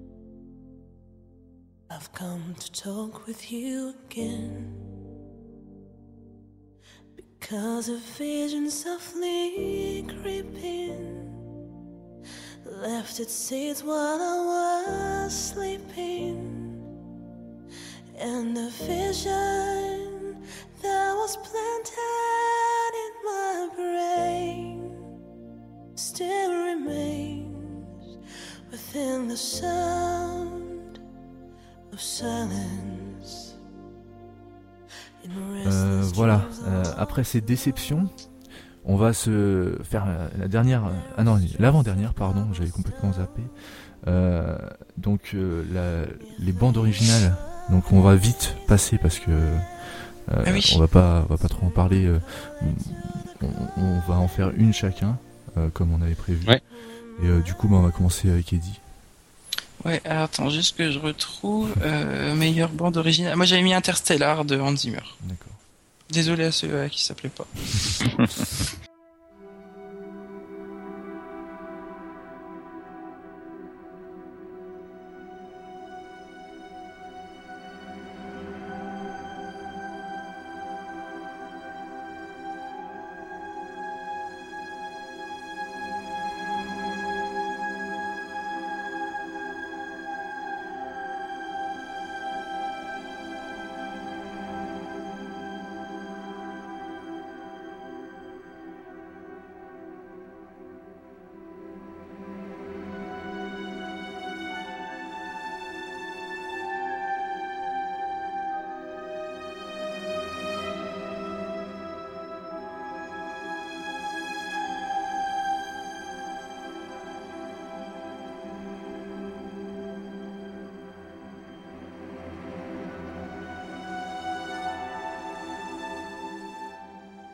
I've come to talk with you again. Because a vision softly creeping left its seeds while I was sleeping. And the vision that was planted in my brain still remains within the sound of silence. Voilà, après ces déceptions, on va se faire l'avant-dernière, pardon, j'avais complètement zappé. Donc les bandes originales, donc on va vite passer parce que on va pas trop en parler. On va en faire une chacun, comme on avait prévu. Ouais. Et du coup, on va commencer avec Eddie. Ouais, alors attends, juste que je retrouve meilleure bande originale. Moi j'avais mis Interstellar de Hans Zimmer. D'accord. Désolé à ceux qui s'appelaient pas.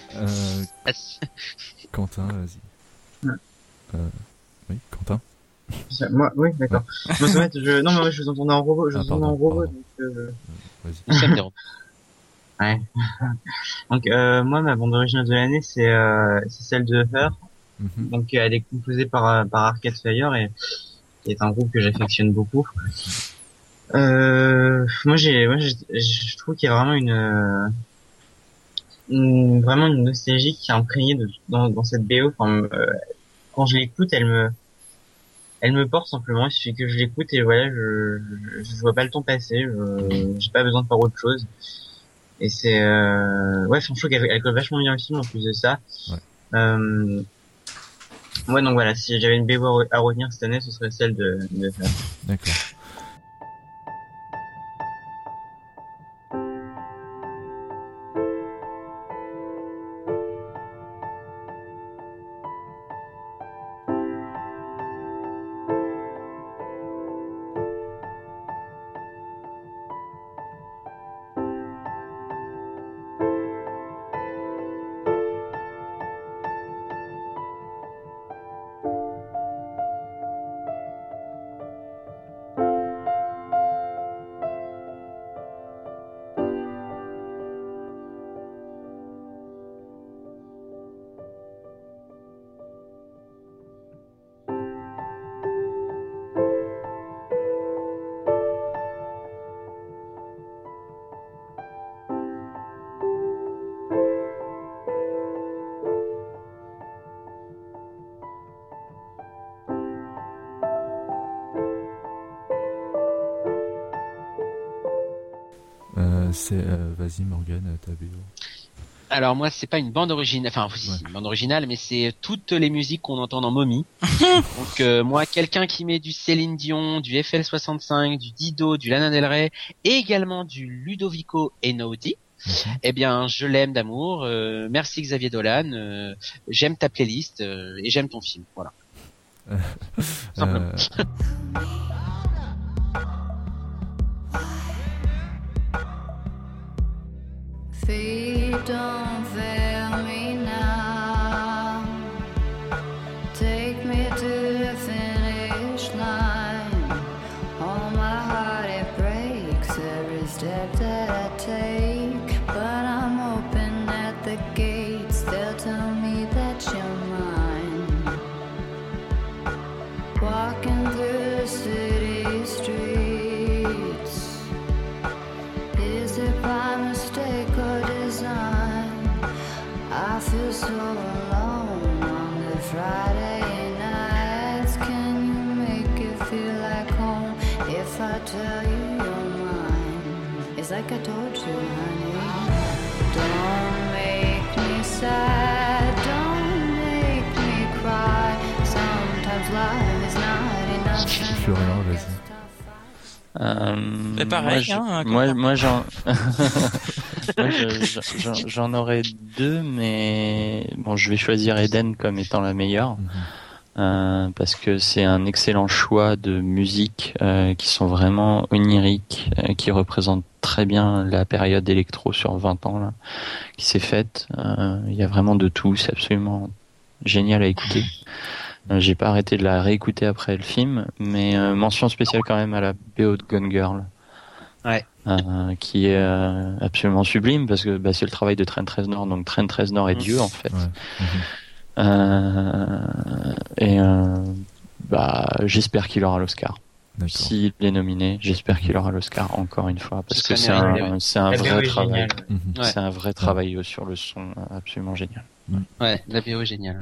Quentin, vas-y. Ouais. Oui, Quentin. Moi, oui, d'accord. Moi, en fait, non, mais moi, je vous entendais en robot, Pardon. donc, Vas-y. Nous sommes des robots. ouais. Donc, moi, ma bande originale de l'année, c'est celle de Her. Mhm. Donc, elle est composée par Arcade Fire et qui est un groupe que j'affectionne beaucoup. Moi, je trouve qu'il y a vraiment vraiment une nostalgie qui est imprégnée dans cette BO. Enfin, quand je l'écoute, elle me porte simplement. Il suffit que je l'écoute et voilà, je vois pas le temps passer. J'ai pas besoin de faire autre chose. Et c'est, ouais, je trouve qu'elle colle vachement bien au film en plus de ça. Ouais. Ouais, donc voilà, si j'avais une BO à retenir cette année, ce serait celle de Her. D'accord. Vas-y Morgane, ta BO. Alors moi, c'est pas une bande originale, enfin si, Ouais. c'est une bande originale, mais c'est toutes les musiques qu'on entend dans Mommy. Donc moi, quelqu'un qui met du Céline Dion, du FL65, du Dido, du Lana Del Rey, et également du Ludovico Einaudi, eh bien, je l'aime d'amour. Merci Xavier Dolan. J'aime ta playlist et j'aime ton film. Voilà. Simplement. Feet don't fail me now. Take me to the finish line. All my heart it breaks every step that I take. But I'm open at the gates. They'll tell me that you're mine. Walking through the city streets. Is it by mistake or design? I feel so alone on the Friday nights. Can you make it feel like home if I tell you you're mine? It's like I told you, honey. Don't make me sad, don't make me cry. Sometimes life is not enough. Florian, vas-y. Mais pareil, moi, j'en j'en aurais deux, mais bon, je vais choisir Eden comme étant la meilleure. Parce que c'est un excellent choix de musique qui sont vraiment oniriques, qui représentent très bien la période électro sur 20 ans là, qui s'est faite. Il y a vraiment de tout, c'est absolument génial à écouter. J'ai pas arrêté de la réécouter après le film, mais mention spéciale quand même à la BO de Gone Girl. Ouais. Qui est absolument sublime parce que c'est le travail de Trent Reznor, donc Trent Reznor est Dieu en fait. Et j'espère qu'il aura l'Oscar. D'accord. S'il est nominé, j'espère qu'il aura l'Oscar encore une fois parce que c'est serait un La vrai BO est travail. géniale. Ouais. C'est un vrai travail sur le son absolument génial. Ouais, la BO est géniale.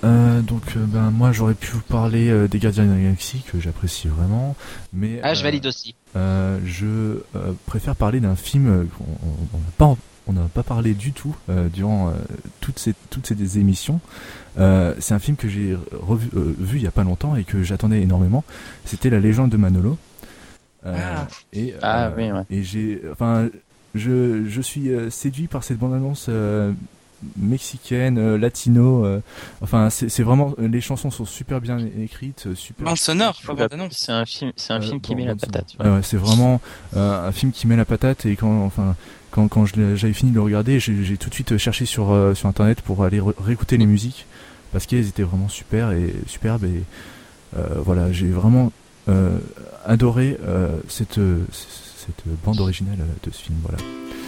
Moi j'aurais pu vous parler des Gardiens de la Galaxie que j'apprécie vraiment, mais je valide aussi. je préfère parler d'un film on n'a pas parlé du tout durant toutes ces émissions. C'est un film que j'ai vu il y a pas longtemps et que j'attendais énormément. C'était La Légende de Manolo. Oui, ouais. Et je suis séduit par cette bande-annonce mexicaine, latino. C'est vraiment, les chansons sont super bien écrites, super. Bande sonore, pas bande-annonce. C'est un film qui met la patate. Ouais, c'est vraiment un film qui met la patate. Et quand j'avais fini de le regarder, j'ai tout de suite cherché sur internet pour aller réécouter les musiques parce qu'elles étaient vraiment superbes et voilà, j'ai vraiment adoré cette bande originale de ce film. Voilà.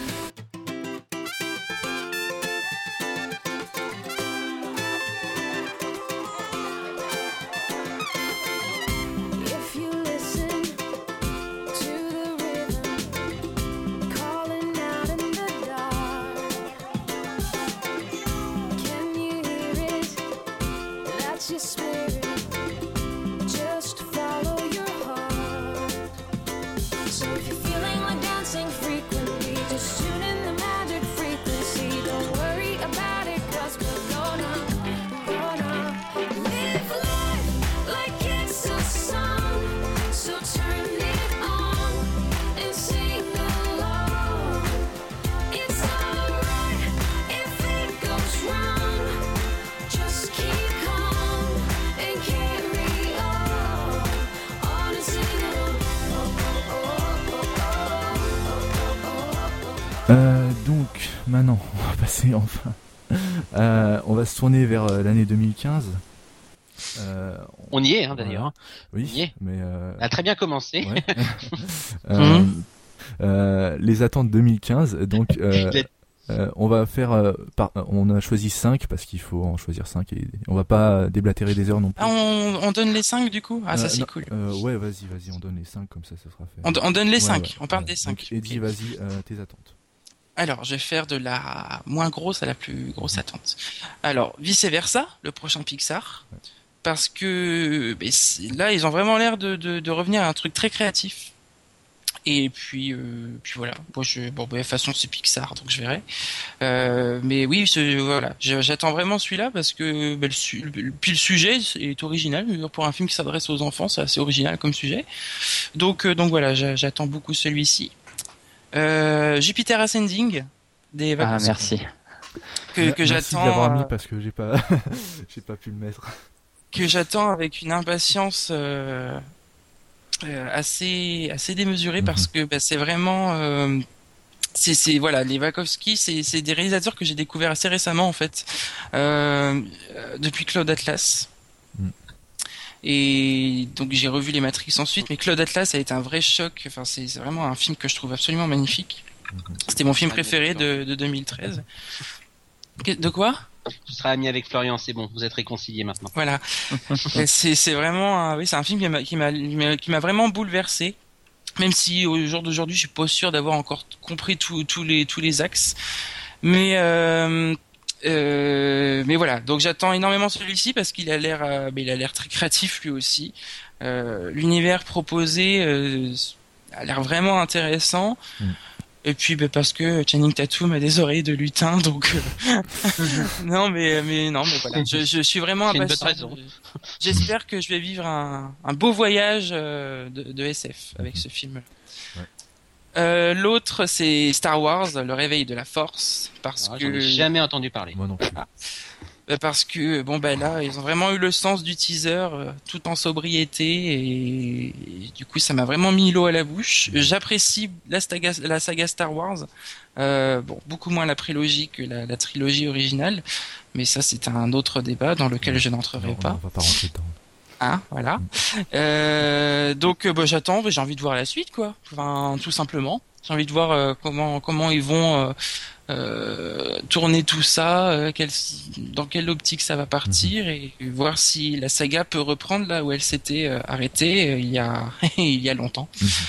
If you listen to the rhythm calling out in the dark, can you hear it? That's your spirit. Just follow your heart. So if you're feeling like dancing frequently, just tune in the magic frequency. Don't worry about it, 'cause we're gonna live life like it's a song. So turn it on and sing along. It's alright if it goes wrong. Just keep calm and carry on and sing Donc maintenant, on va passer enfin. On va se tourner vers l'année 2015. On y est, d'ailleurs. Oui, On y est. mais On a très bien commencé. ouais. Les attentes 2015. Donc, on va faire. On a choisi 5 parce qu'il faut en choisir 5 et on va pas déblatérer des heures non plus. Ah, on donne les 5 du coup. Ça c'est non, cool. Ouais, vas-y, on donne les 5 comme ça sera fait. On donne les 5. Ouais. On parle des 5. Donc, Eddie, vas-y, tes attentes. Alors, je vais faire de la moins grosse à la plus grosse attente. Alors, vice versa, le prochain Pixar, parce que là, ils ont vraiment l'air de revenir à un truc très créatif. Et puis voilà. Moi, de toute façon, c'est Pixar, donc je verrai. Mais oui, voilà, j'attends vraiment celui-là parce que puis le sujet est original. Pour un film qui s'adresse aux enfants, c'est assez original comme sujet. Donc voilà, j'attends beaucoup celui-ci. Jupiter Ascending des vacances. Ah, merci. Que Merci j'attends. de l'avoir mis parce que j'ai pas pu le mettre. Que j'attends avec une impatience assez démesurée parce que c'est vraiment c'est voilà, les Wachowski, c'est des réalisateurs que j'ai découverts assez récemment en fait, depuis Cloud Atlas. Et donc j'ai revu les Matrix ensuite, mais Cloud Atlas a été un vrai choc. Enfin, c'est vraiment un film que je trouve absolument magnifique. C'était mon film préféré de 2013. De quoi ? Tu seras ami avec Florian, c'est bon, vous êtes réconciliés maintenant. Voilà. c'est vraiment c'est un film qui m'a vraiment bouleversé. Même si au jour d'aujourd'hui, je suis pas sûr d'avoir encore compris tous les axes. Mais voilà, donc j'attends énormément celui-ci parce qu'il a l'air très créatif lui aussi. L'univers proposé a l'air vraiment intéressant. Et puis parce que Channing Tatum a des oreilles de lutin, donc non mais voilà, je suis vraiment impatient. J'espère que je vais vivre un beau voyage de SF avec ce film. Ouais. L'autre c'est Star Wars, le réveil de la Force, parce que j'en ai jamais entendu parler. Moi non plus. Parce que là ils ont vraiment eu le sens du teaser tout en sobriété et du coup ça m'a vraiment mis l'eau à la bouche. J'apprécie la saga Star Wars, beaucoup moins la prélogie que la trilogie originale, mais ça c'est un autre débat dans lequel je n'entrerai pas. On va pas rentrer dedans. Hein, voilà. Donc j'attends, j'ai envie de voir la suite quoi. Enfin tout simplement. J'ai envie de voir comment ils vont tourner tout ça, dans quelle optique ça va partir, et voir si la saga peut reprendre là où elle s'était arrêtée il y a il y a longtemps.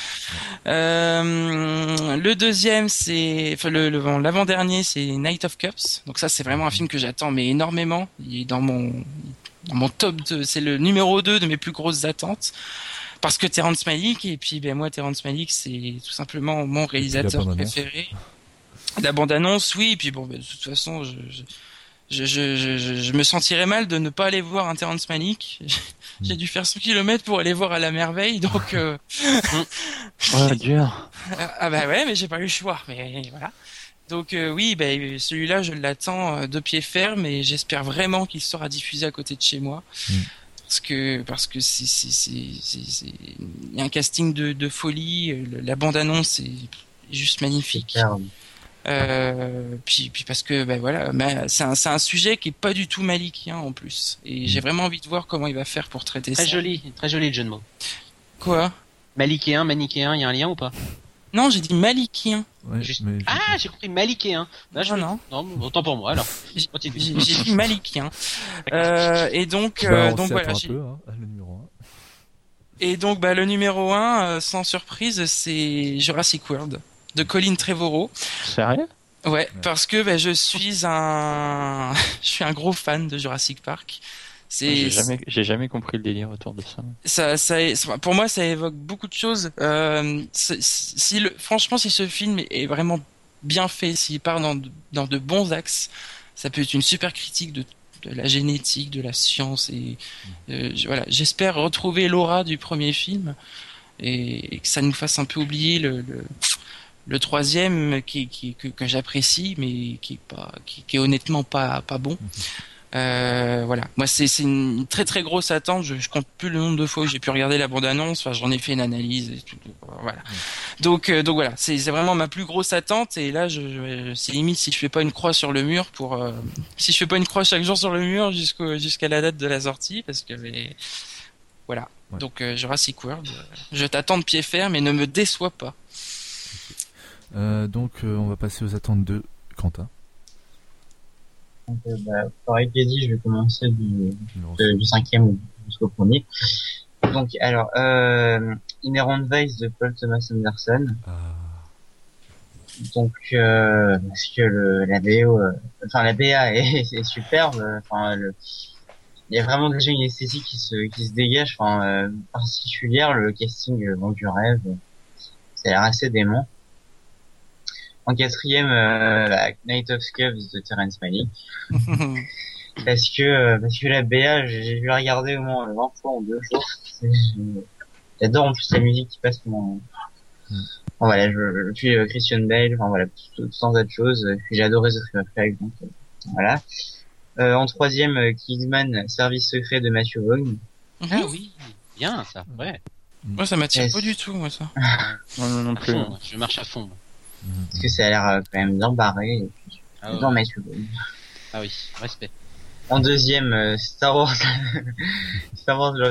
Le deuxième, l'avant-dernier, c'est Knight of Cups. Donc ça, c'est vraiment un film que j'attends mais énormément. Il est dans mon top 2, c'est le numéro 2 de mes plus grosses attentes. Parce que Terrence Malick, et puis moi Terrence Malick, c'est tout simplement mon réalisateur préféré. La bande-annonce, oui, et puis bon, de toute façon, je me sentirais mal de ne pas aller voir un Terrence Malick. J'ai dû faire 100 km pour aller voir À la merveille, donc dur. Ah bah ouais, mais j'ai pas eu le choix, mais voilà. Donc oui, celui-là, je l'attends de pied ferme, et j'espère vraiment qu'il sera diffusé à côté de chez moi. Parce que c'est il y a un casting de folie, la bande-annonce est juste magnifique. Puis parce que voilà, c'est un sujet qui est pas du tout malikien en plus, et j'ai vraiment envie de voir comment il va faire pour traiter ça. Très joli le jeu de mots. Quoi? Manichéen, il y a un lien ou pas? Non, j'ai dit malikien. Ouais, j'ai compris malichéen. Non. Non, autant pour moi alors. Continue. J'ai dit malikien. Et donc on voilà. un peu, hein, le numéro 1. Et donc le numéro 1, sans surprise, c'est Jurassic World de Colin Trevorrow. Sérieux? Ouais, parce que je suis un gros fan de Jurassic Park. J'ai jamais compris le délire autour de ça. Ça pour moi, ça évoque beaucoup de choses. Franchement, si ce film est vraiment bien fait, s'il part dans de bons axes, ça peut être une super critique de la génétique, de la science, et voilà. J'espère retrouver l'aura du premier film, et que ça nous fasse un peu oublier le troisième que j'apprécie, mais qui est honnêtement pas bon. Voilà. Moi, c'est une très très grosse attente. Je compte plus le nombre de fois où j'ai pu regarder la bande-annonce. Enfin, j'en ai fait une analyse et tout. Voilà. Donc voilà. C'est vraiment ma plus grosse attente. Et là, c'est limite si je fais pas une croix sur le mur si je fais pas une croix chaque jour sur le mur jusqu'à la date de la sortie, parce que voilà. Ouais. Donc Jurassic World, je t'attends de pied ferme, mais ne me déçois pas. Donc on va passer aux attentes de Quentin. Donc, pareil qu'a dit, je vais commencer du 5e jusqu'au premier. Donc, alors, Inherent Vice de Paul Thomas Anderson. Donc, parce que la BO, la BA est superbe. Il y a vraiment déjà une esthétique qui se dégage. Particulière, le casting du rêve, ça a l'air assez dément. En 4e, Knight of Cups de Terrence Malick. parce que la BA, j'ai dû la regarder au moins 20 fois en 2 jours. J'adore en plus la musique qui passe pendant. Voilà, je suis Christian Bale, tout un tas de choses. Puis j'ai adoré The Free Flag, donc voilà. En 3e, Kingsman, Service secret de Matthew Vaughn. Ah oui, bien ça, ouais. Moi, ça m'attire pas du tout, moi ça. Non plus. Je marche à fond. Parce que ça a l'air quand même bien barré, et puis dans Matthew Vaughn. Ah oui, respect. En 2e, Star Wars le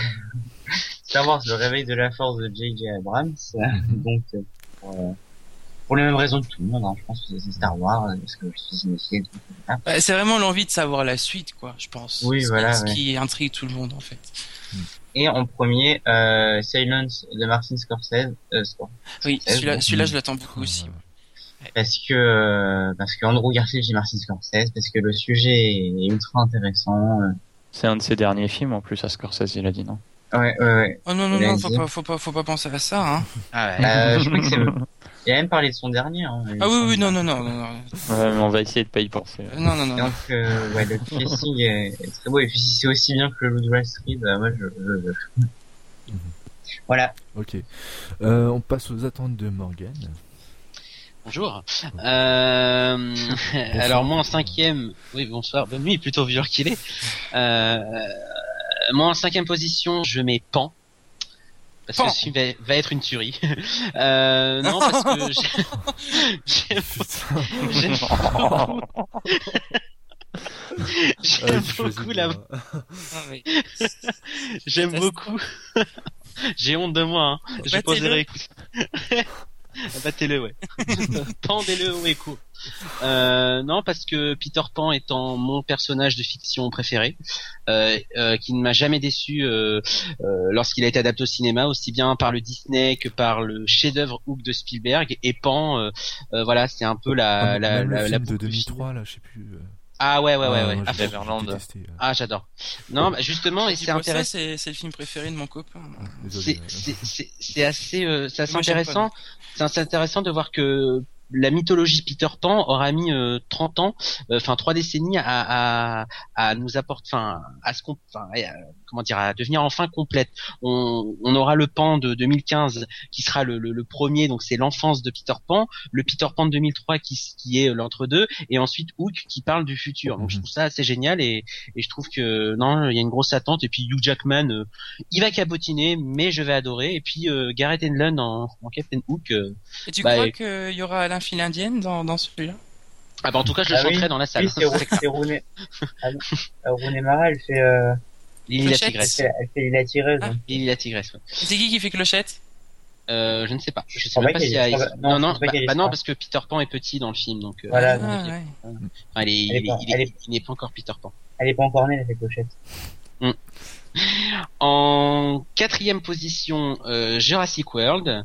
réveil de la force de J.J. Abrams. Donc pour les mêmes raisons que tout le monde, hein. Je pense que c'est Star Wars, parce que je suis cinéphile. C'est vraiment l'envie de savoir la suite, quoi, je pense. Oui, ce qui intrigue tout le monde, en fait. Et en premier, Silence de Martin Scorsese. Oui, celui-là, je l'attends beaucoup aussi. Parce que Andrew Garfield et Martin Scorsese, parce que le sujet est ultra intéressant. C'est un de ses derniers films en plus à Scorsese, il a dit, non? Ouais. Oh non, faut pas penser à ça, hein. Je crois que il a même parlé de son dernier, hein. Ah oui, non. Ouais, mais on va essayer de pas y penser. Non. Donc, le casting est très beau, et puis si c'est aussi bien que le Loup de Wall Street, moi je Voilà. Ok. On passe aux attentes de Morgan. Bonjour. Alors moi en 5e, oui bonsoir, bonne nuit, plutôt vieux qu'il est. Moi en 5e position, je mets Pan. Parce que ce film va être une tuerie. Non, parce que j'aime beaucoup la. J'aime beaucoup. J'ai honte de moi. Hein. Je poserai écoute. Battez-le, ouais. Pendez-le haut et court. Non, parce que Peter Pan étant mon personnage de fiction préféré, qui ne m'a jamais déçu lorsqu'il a été adapté au cinéma, aussi bien par le Disney que par le chef-d'œuvre Hook de Spielberg. Et Pan, voilà, c'est un peu la film de boucle 2003 là, je sais plus. Ah ouais. moi, Ah, j'ai Neverland. détesté, Ah, j'adore. Non, bah, justement, et Dis c'est pas ça, intéressant. c'est le film préféré de mon copain. Désolé. C'est assez Moi, j'aime intéressant. C'est assez intéressant de voir que la mythologie Peter Pan aura mis 30 ans, enfin 3 décennies à nous apporter, enfin à ce qu'on, enfin comment dire, à devenir enfin complète. On aura le Pan de 2015 qui sera le premier, donc c'est l'enfance de Peter Pan, le Peter Pan de 2003 qui est l'entre-deux, et ensuite Hook qui parle du futur. Donc je trouve ça assez génial et je trouve que non, il y a une grosse attente. Et puis Hugh Jackman, il va cabotiner, mais je vais adorer. Et puis Gareth Edlund en Captain Hook. Et tu bah, crois qu'il y aura Alain file indienne dans celui-là? Ah bah en tout cas je le chanterai dans la salle. Oui, c'est Rooney. Rooney Mara, elle fait Lily la Clochette. tigresse. elle fait la tireuse. Ah. hein. Lily la tigresse. Ouais. C'est qui fait Clochette? Je ne sais pas. Je sais crois même pas pas s'il y qu'elle a. est- non, je pense pas qu'elle est non pas. parce que Peter Pan est petit dans le film donc. Voilà, Ah, donc, ouais. Enfin, il n'est pas encore Peter Pan. elle est pas encore née, elle fait clochette. En 4e position, Jurassic World.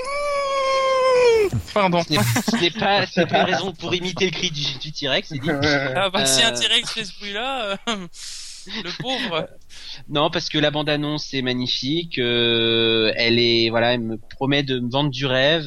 Pardon. Ce n'est pas une raison pour imiter le cri du T-Rex, c'est dit. Ah bah si un Euh, T-Rex fait ce bruit-là, le pauvre. Non, parce que la bande-annonce est magnifique. Elle me promet de me vendre du rêve.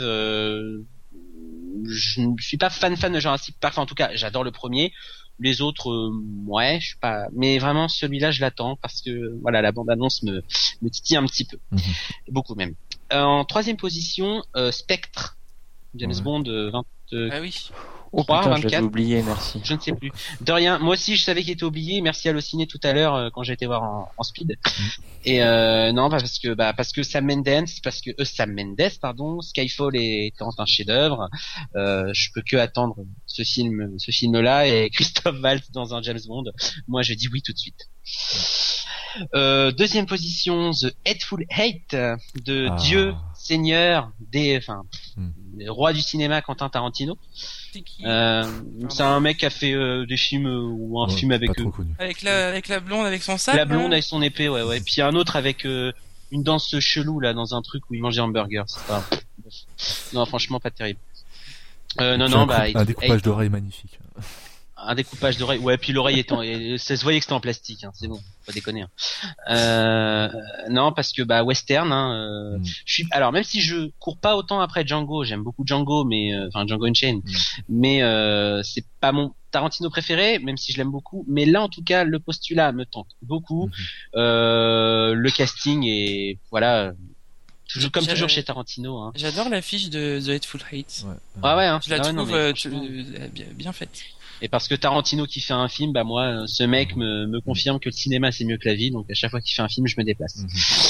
Je ne suis pas fan de Jurassic Park. Enfin, en tout cas, j'adore le premier. Les autres, ouais, je suis pas. Mais vraiment, celui-là, je l'attends parce que voilà, la bande-annonce me titille un petit peu, beaucoup même. En 3e position, Spectre, James Ouais. Bond, Ah oui. Oh 3, putain, je 24. l'avais oublié, merci. Je ne sais plus. De rien. Moi aussi, je savais qu'il était oublié. Merci à Allociné tout à l'heure quand j'ai été voir en speed. Et non, parce que Sam Mendes, Skyfall est un chef-d'œuvre. Je peux que attendre ce film-là et Christophe Waltz dans un James Bond. Moi, je dis oui tout de suite. 2e position, The Hateful Eight de Dieu, Seigneur, le roi du cinéma Quentin Tarantino. C'est qui? C'est un mec qui a fait des films ou un film avec pas trop connu. Avec la blonde avec son sac. la blonde là avec son épée, ouais. Et puis un autre avec une danse chelou là dans un truc où il mange des hamburgers. C'est pas... Non, franchement pas terrible. Un découpage d'oreilles magnifique. Un découpage d'oreille. Ouais, puis l'oreille ça se voyait que c'était en plastique, hein, c'est bon, pas déconner. Non, parce que western, alors même si je cours pas autant après Django, j'aime beaucoup Django, mais Django Unchained, mais c'est pas mon Tarantino préféré, même si je l'aime beaucoup. Mais là, en tout cas, le postulat me tente beaucoup. Le casting est voilà. Toujours chez Tarantino. Hein. J'adore l'affiche de The Hateful Eight. Ouais, hein. Je la trouve franchement... bien faite. Et parce que Tarantino qui fait un film, moi, ce mec me confirme que le cinéma c'est mieux que la vie, donc à chaque fois qu'il fait un film, je me déplace.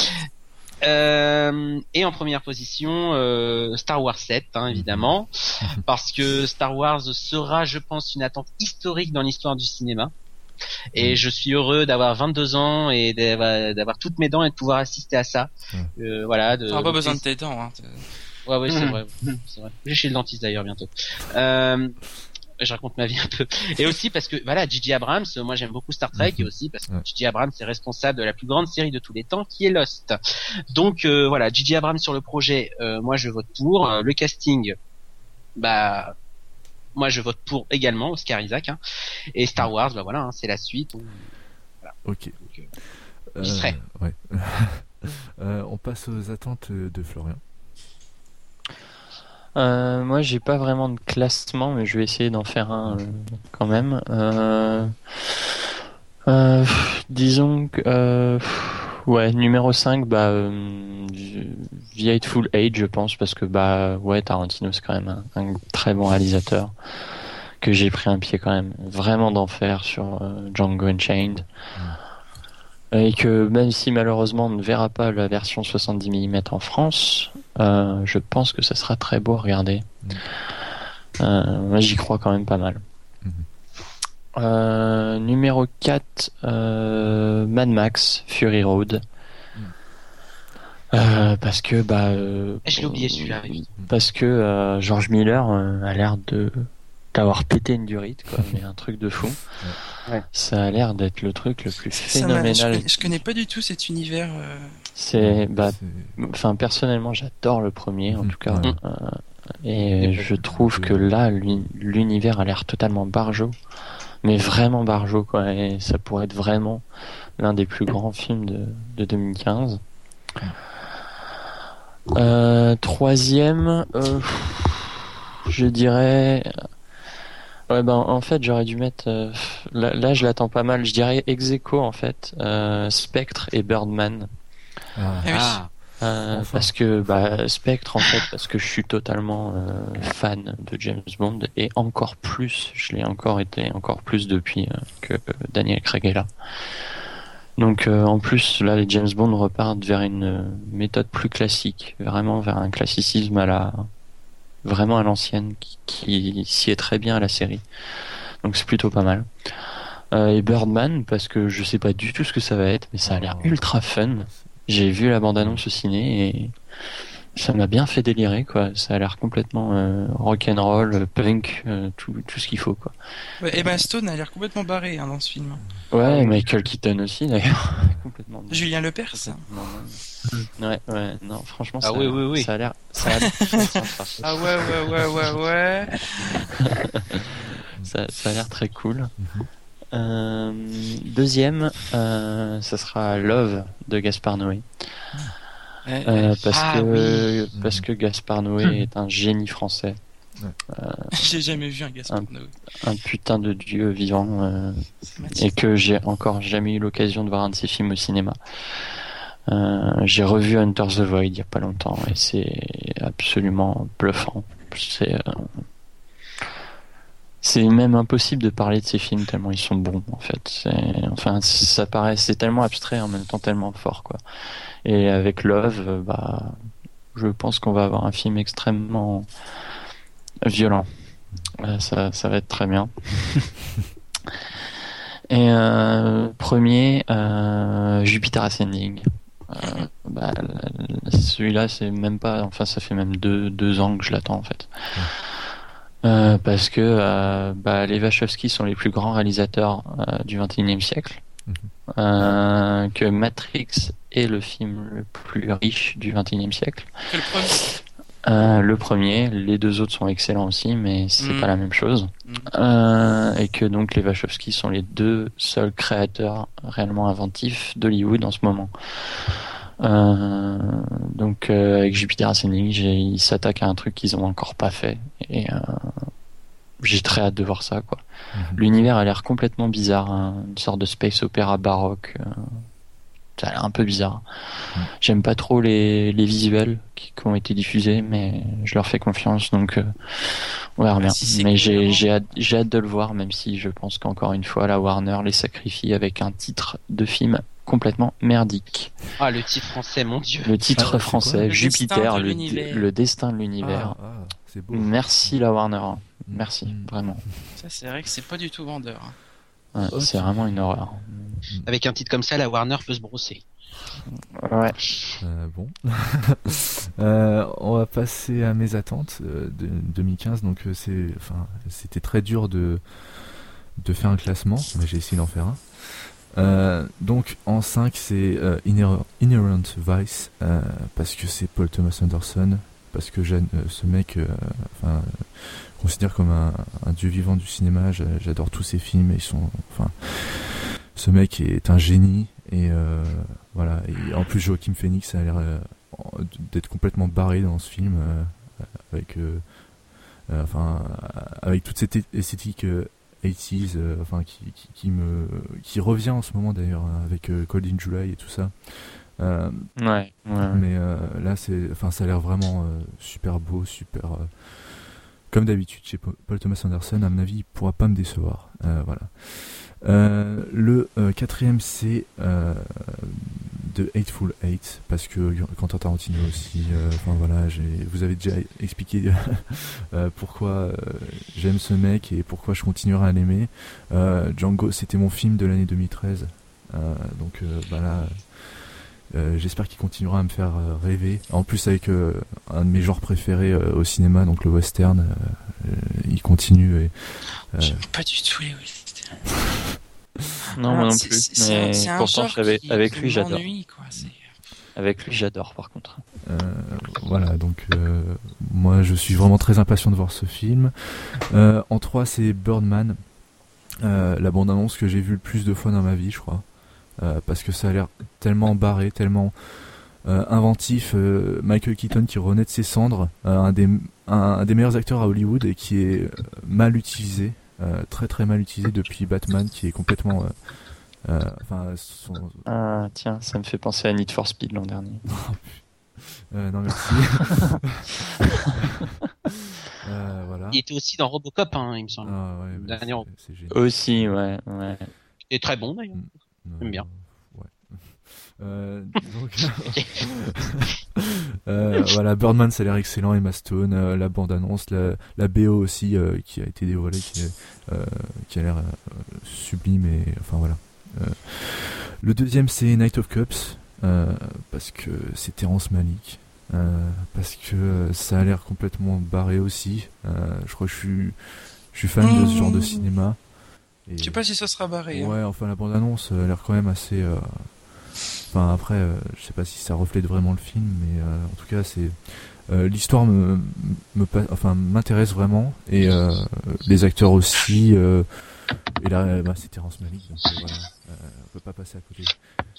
Et en première position, Star Wars 7, évidemment, parce que Star Wars sera, je pense, une attente historique dans l'histoire du cinéma. Et je suis heureux d'avoir 22 ans et d'avoir toutes mes dents et de pouvoir assister à ça. Voilà. T'auras pas besoin de tes dents. Hein. Ouais, c'est vrai. C'est vrai. Je vais chez le dentiste d'ailleurs bientôt. Je raconte ma vie un peu. Et aussi parce que voilà, J.J. Abrams, moi j'aime beaucoup Star Trek et aussi parce que J.J. Abrams est responsable de la plus grande série de tous les temps qui est Lost. Donc voilà, J.J. Abrams sur le projet, moi je vote pour. Le casting, moi je vote pour également, Oscar Isaac. Et Star Wars, voilà, c'est la suite. Voilà. Ok. Donc, j'y serai. Ouais. On passe aux attentes de Florian. Moi, j'ai pas vraiment de classement, mais je vais essayer d'en faire un quand même. Disons que numéro 5, The Hateful Eight, je pense, parce que Tarantino c'est quand même un très bon réalisateur, que j'ai pris un pied quand même vraiment d'enfer sur Django Unchained. Et que même si malheureusement on ne verra pas la version 70 mm en France, je pense que ça sera très beau à regarder. Moi j'y crois quand même pas mal. Numéro 4, Mad Max Fury Road. Parce que Je l'ai oublié celui-là. Oui. parce que George Miller a l'air d'avoir pété une durite, quoi, mais un truc de fou. Ouais. Ça a l'air d'être le truc le plus Ça m'a- phénoménal. je connais pas du tout cet univers. Enfin, personnellement, j'adore le premier, en tout cas. Ouais. Et je trouve que là, l'univers a l'air totalement barjot. Mais vraiment barjot, quoi. Et ça pourrait être vraiment l'un des plus grands films de 2015. Troisième, je dirais... Ouais, en fait, j'aurais dû mettre... là, je l'attends pas mal. Je dirais ex aequo, en fait. Spectre et Birdman. Ah. Ah oui. Enfin. Parce que Spectre, en fait, parce que je suis totalement fan de James Bond, et encore plus, je l'ai encore été encore plus depuis que Daniel Craig est là. Donc en plus, là, les James Bond repartent vers une méthode plus classique, vraiment vers un classicisme vraiment à l'ancienne, qui s'y est très bien à la série. Donc c'est plutôt pas mal. Et Birdman, parce que je sais pas du tout ce que ça va être, mais ça a l'air ultra fun. J'ai vu la bande-annonce au ciné et ça m'a bien fait délirer, quoi. Ça a l'air complètement rock'n'roll, punk, tout ce qu'il faut, quoi. Ouais, Emma Stone a l'air complètement barrée dans ce film. Ouais, Michael Keaton aussi, d'ailleurs. Complètement. Julien Lepers. Ouais, non, franchement, Ah oui. ça a l'air très sympa. Ah ouais. Ça a l'air très cool. Deuxième, ça sera Love de Gaspard Noé. Parce que Gaspard Noé est un génie français. J'ai jamais vu un Gaspard Noé. Un putain de dieu vivant, et que j'ai encore jamais eu l'occasion de voir un de ses films au cinéma. J'ai revu Enter the Void il y a pas longtemps et c'est absolument bluffant. C'est même impossible de parler de ces films tellement ils sont bons, en fait. C'est tellement abstrait, en même temps tellement fort, quoi. Et avec Love, je pense qu'on va avoir un film extrêmement violent. Ça va être très bien. Et premier, Jupiter Ascending. Celui-là, c'est même pas, enfin, ça fait même deux ans que je l'attends, en fait. Parce que les Wachowski sont les plus grands réalisateurs du XXIe siècle, que Matrix est le film le plus riche du XXIe siècle. Le premier, les deux autres sont excellents aussi, mais c'est pas la même chose. Et que donc les Wachowski sont les deux seuls créateurs réellement inventifs d'Hollywood en ce moment. Donc avec Jupiter Ascending, ils s'attaquent à un truc qu'ils ont encore pas fait, et j'ai très hâte de voir ça, quoi. L'univers a l'air complètement bizarre, une sorte de space opéra baroque. Ça a l'air un peu bizarre. J'aime pas trop les visuels qui ont été diffusés, mais je leur fais confiance, donc on verra bien. Mais j'ai hâte de le voir, même si je pense qu'encore une fois la Warner les sacrifie avec un titre de film complètement merdique. Ah, le titre français, mon dieu. Le titre français, Le Jupiter, destin de l'univers. le destin de l'univers. C'est beau. Merci la Warner. Merci, vraiment. Ça, c'est vrai que c'est pas du tout vendeur. Ouais, c'est vraiment une horreur. Avec un titre comme ça, la Warner peut se brosser. Ouais. Bon. On va passer à mes attentes de 2015. Donc c'était très dur de faire un classement, mais j'ai essayé d'en faire un. Donc en 5 c'est Inherent Vice, parce que c'est Paul Thomas Anderson, parce que ce mec je considère comme un dieu vivant du cinéma. J'adore tous ses films, ce mec est un génie, et voilà. Et en plus Joaquin Phoenix a l'air d'être complètement barré dans ce film, avec toute cette esthétique 80s, qui revient en ce moment d'ailleurs, avec Cold in July et tout ça. Ouais. Mais là ça a l'air vraiment super beau, super comme d'habitude chez Paul Thomas Anderson. À mon avis il pourra pas me décevoir, voilà. Le quatrième c'est The Hateful Eight, parce que Quentin Tarantino aussi, vous avez déjà expliqué pourquoi j'aime ce mec et pourquoi je continuerai à l'aimer. Django, c'était mon film de l'année 2013, donc là J'espère qu'il continuera à me faire rêver. En plus avec un de mes genres préférés au cinéma, donc le western, il continue. Et, J'aime pas du tout les westerns. Non, moi non C'est- plus. c'est Mais un pourtant, genre avec qui lui, j'adore. m'ennuie, quoi. Avec lui, j'adore, par contre. Voilà, donc moi je suis vraiment très impatient de voir ce film. En 3, c'est Birdman, la bande-annonce que j'ai vue le plus de fois dans ma vie, je crois. Parce que ça a l'air tellement barré, tellement inventif. Michael Keaton qui renaît de ses cendres, un des meilleurs acteurs à Hollywood et qui est mal utilisé, très très mal utilisé depuis Batman, qui est complètement... Ah, tiens, ça me fait penser à Need for Speed l'an dernier. non merci. Voilà. Il était aussi dans Robocop, hein, il me semble. Ah, ouais, Le dernier Robocop. c'est génial. Aussi, ouais. Il est très bon d'ailleurs. J'aime bien. Ouais. Donc, voilà, Birdman, ça a l'air excellent. Emma Stone, la bande-annonce, la BO aussi qui a été dévoilée, qui a l'air sublime. Et enfin voilà. Le deuxième, c'est Night of Cups, parce que c'est Terrence Malick, parce que ça a l'air complètement barré aussi. Je crois que je suis fan de ce genre de cinéma. Et... Je sais pas si ça sera barré. Ouais, enfin la bande-annonce a l'air quand même assez... Enfin après, je sais pas si ça reflète vraiment le film, mais en tout cas c'est... l'histoire m'intéresse vraiment, et les acteurs aussi, et là c'est Terrence Malick, donc voilà, on peut pas passer à côté.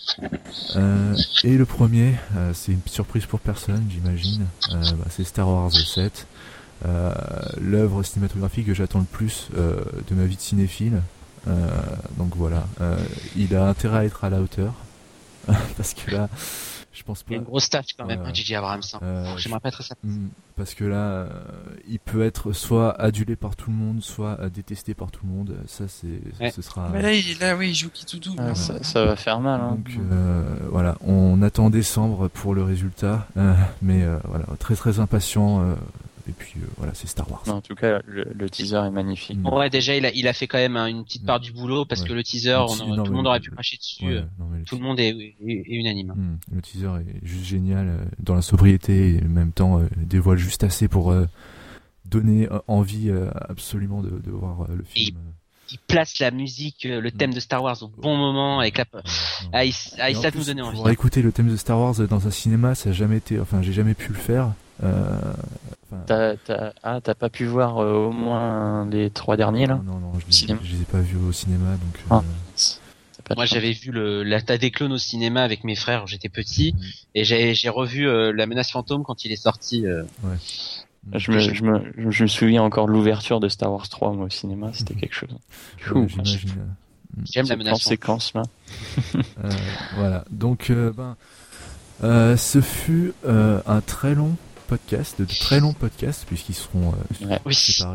Et le premier, c'est une surprise pour personne, j'imagine, c'est Star Wars 7, l'œuvre cinématographique que j'attends le plus de ma vie de cinéphile. Donc voilà, il a intérêt à être à la hauteur, parce que là, je pense pas. Il y a une grosse tâche quand même, Ouais. hein, J.J. Abrams. J'aimerais pas être ça. Parce que là, il peut être soit adulé par tout le monde, soit détesté par tout le monde. Ça, ce sera. Mais là, oui, il joue qui tout double. Ça va faire mal. Hein. Donc voilà, on attend décembre pour le résultat, mais voilà, très très impatient. Et puis voilà, c'est Star Wars. Non, en tout cas, le teaser est magnifique. Ouais, déjà, il a fait quand même une petite part du boulot parce que le teaser, tout le monde aurait pu cracher dessus. Ouais, tout le monde est unanime. Le teaser est juste génial, dans la sobriété, et en même temps dévoile juste assez pour donner envie absolument de voir le film. Il place la musique, le thème de Star Wars au bon moment avec la... il savent nous donner envie. Pour écouter le thème de Star Wars dans un cinéma, ça a jamais été, enfin j'ai jamais pu le faire. T'as pas pu voir au moins les 3 derniers là? Non, je les ai pas vus au cinéma, donc. Moi j'avais vu l'attaque des clones au cinéma avec mes frères, j'étais petit, et j'ai revu La Menace Fantôme quand il est sorti. Ouais. Je me souviens encore de l'ouverture de Star Wars 3 moi au cinéma, c'était quelque chose. J'imagine. J'aime La Menace séquence là. Voilà, donc ce fut un très long podcast, de très longs podcasts, puisqu'ils seront séparés.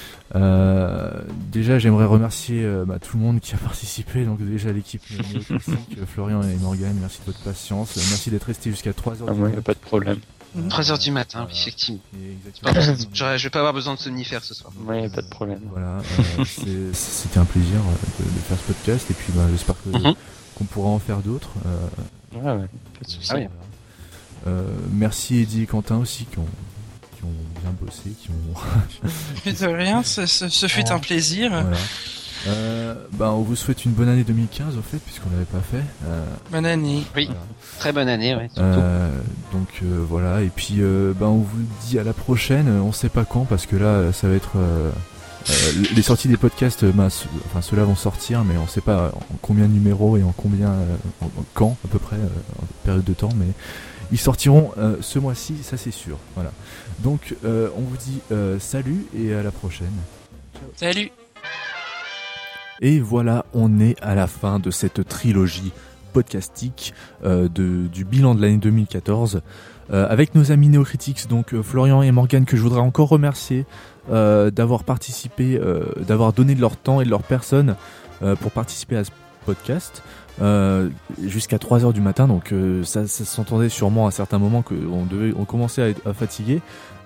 Déjà j'aimerais remercier tout le monde qui a participé, donc déjà l'équipe néoclassique, Florian et Morgane, merci de votre patience, merci d'être resté jusqu'à 3h du matin. Pas de problème. 3h du matin, oui, effectivement. Je vais pas avoir besoin de somnifère ce soir. Ouais, pas de problème. Voilà, c'était un plaisir de faire ce podcast, et puis j'espère qu'on pourra en faire d'autres. Ouais, pas de soucis. Merci Eddie et Quentin aussi qui ont bien bossé, qui ont... De rien, ce fut un plaisir. Voilà. On vous souhaite une bonne année 2015 au fait, puisqu'on l'avait pas fait. Bonne année. Oui, voilà. Très bonne année, ouais. Donc voilà, et puis on vous dit à la prochaine, on sait pas quand, parce que là ça va être... les sorties des podcasts, ceux-là vont sortir, mais on sait pas en combien de numéros et en combien... quand à peu près, en période de temps, mais... Ils sortiront ce mois-ci, ça c'est sûr. Voilà. Donc on vous dit salut et à la prochaine. Ciao. Salut. Et voilà, on est à la fin de cette trilogie podcastique du bilan de l'année 2014 avec nos amis Néocritics, donc Florian et Morgane, que je voudrais encore remercier d'avoir participé, d'avoir donné de leur temps et de leur personne pour participer à ce podcast. Jusqu'à 3h du matin, donc ça s'entendait sûrement à certains moments qu'on commençait à être fatigué.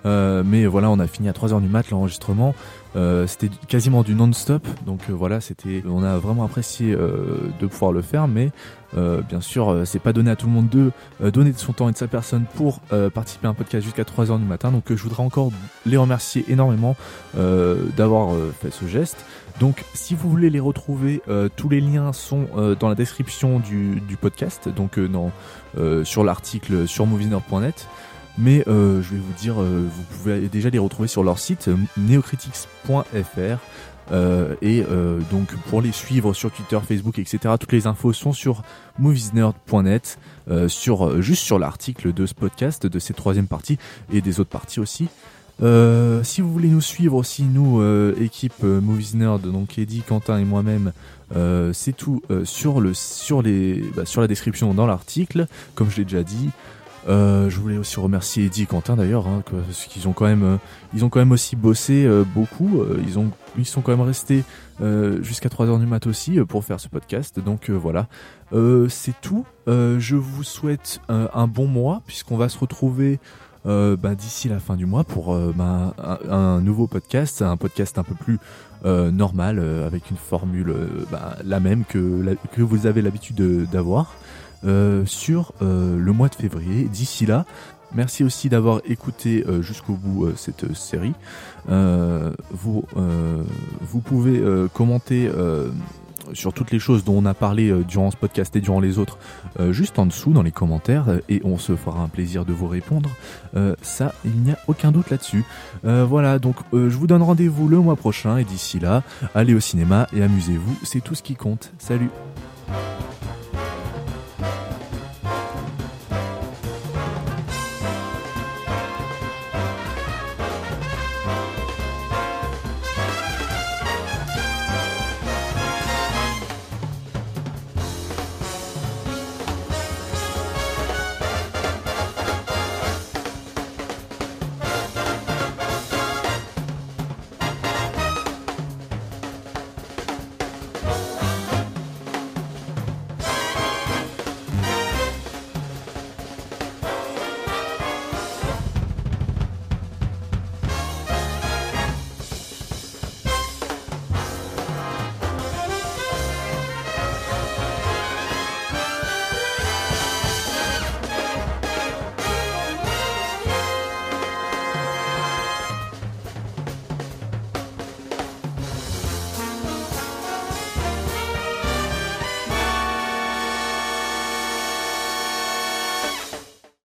Mais voilà, on a fini à 3h du mat l'enregistrement. C'était quasiment du non-stop, donc voilà, on a vraiment apprécié de pouvoir le faire, mais bien sûr, c'est pas donné à tout le monde de donner de son temps et de sa personne pour participer à un podcast jusqu'à 3h du matin. Donc je voudrais encore les remercier énormément d'avoir fait ce geste. Donc si vous voulez les retrouver, tous les liens sont dans la description du podcast, donc sur l'article sur moviesnerd.net. Mais je vais vous dire, vous pouvez déjà les retrouver sur leur site neocritics.fr et donc pour les suivre sur Twitter, Facebook, etc. Toutes les infos sont sur moviesnerd.net, juste sur l'article de ce podcast, de cette troisième partie et des autres parties aussi. Si vous voulez nous suivre aussi, nous équipe Movies Nerd, donc Eddie, Quentin et moi-même, c'est tout sur la description dans l'article, comme je l'ai déjà dit. Je voulais aussi remercier Eddie et Quentin d'ailleurs, parce qu'ils ont quand même aussi bossé beaucoup. Ils sont quand même restés jusqu'à 3h du mat aussi pour faire ce podcast. Donc voilà, c'est tout. Je vous souhaite un bon mois, puisqu'on va se retrouver d'ici la fin du mois pour un nouveau podcast, un podcast un peu plus normal, avec une formule la même que vous avez l'habitude d'avoir. Sur le mois de février. D'ici là, merci aussi d'avoir écouté jusqu'au bout cette série. Vous pouvez commenter sur toutes les choses dont on a parlé durant ce podcast et durant les autres, juste en dessous dans les commentaires, et on se fera un plaisir de vous répondre. Ça, il n'y a aucun doute là-dessus. Voilà, donc je vous donne rendez-vous le mois prochain, et d'ici là, allez au cinéma et amusez-vous, c'est tout ce qui compte. Salut!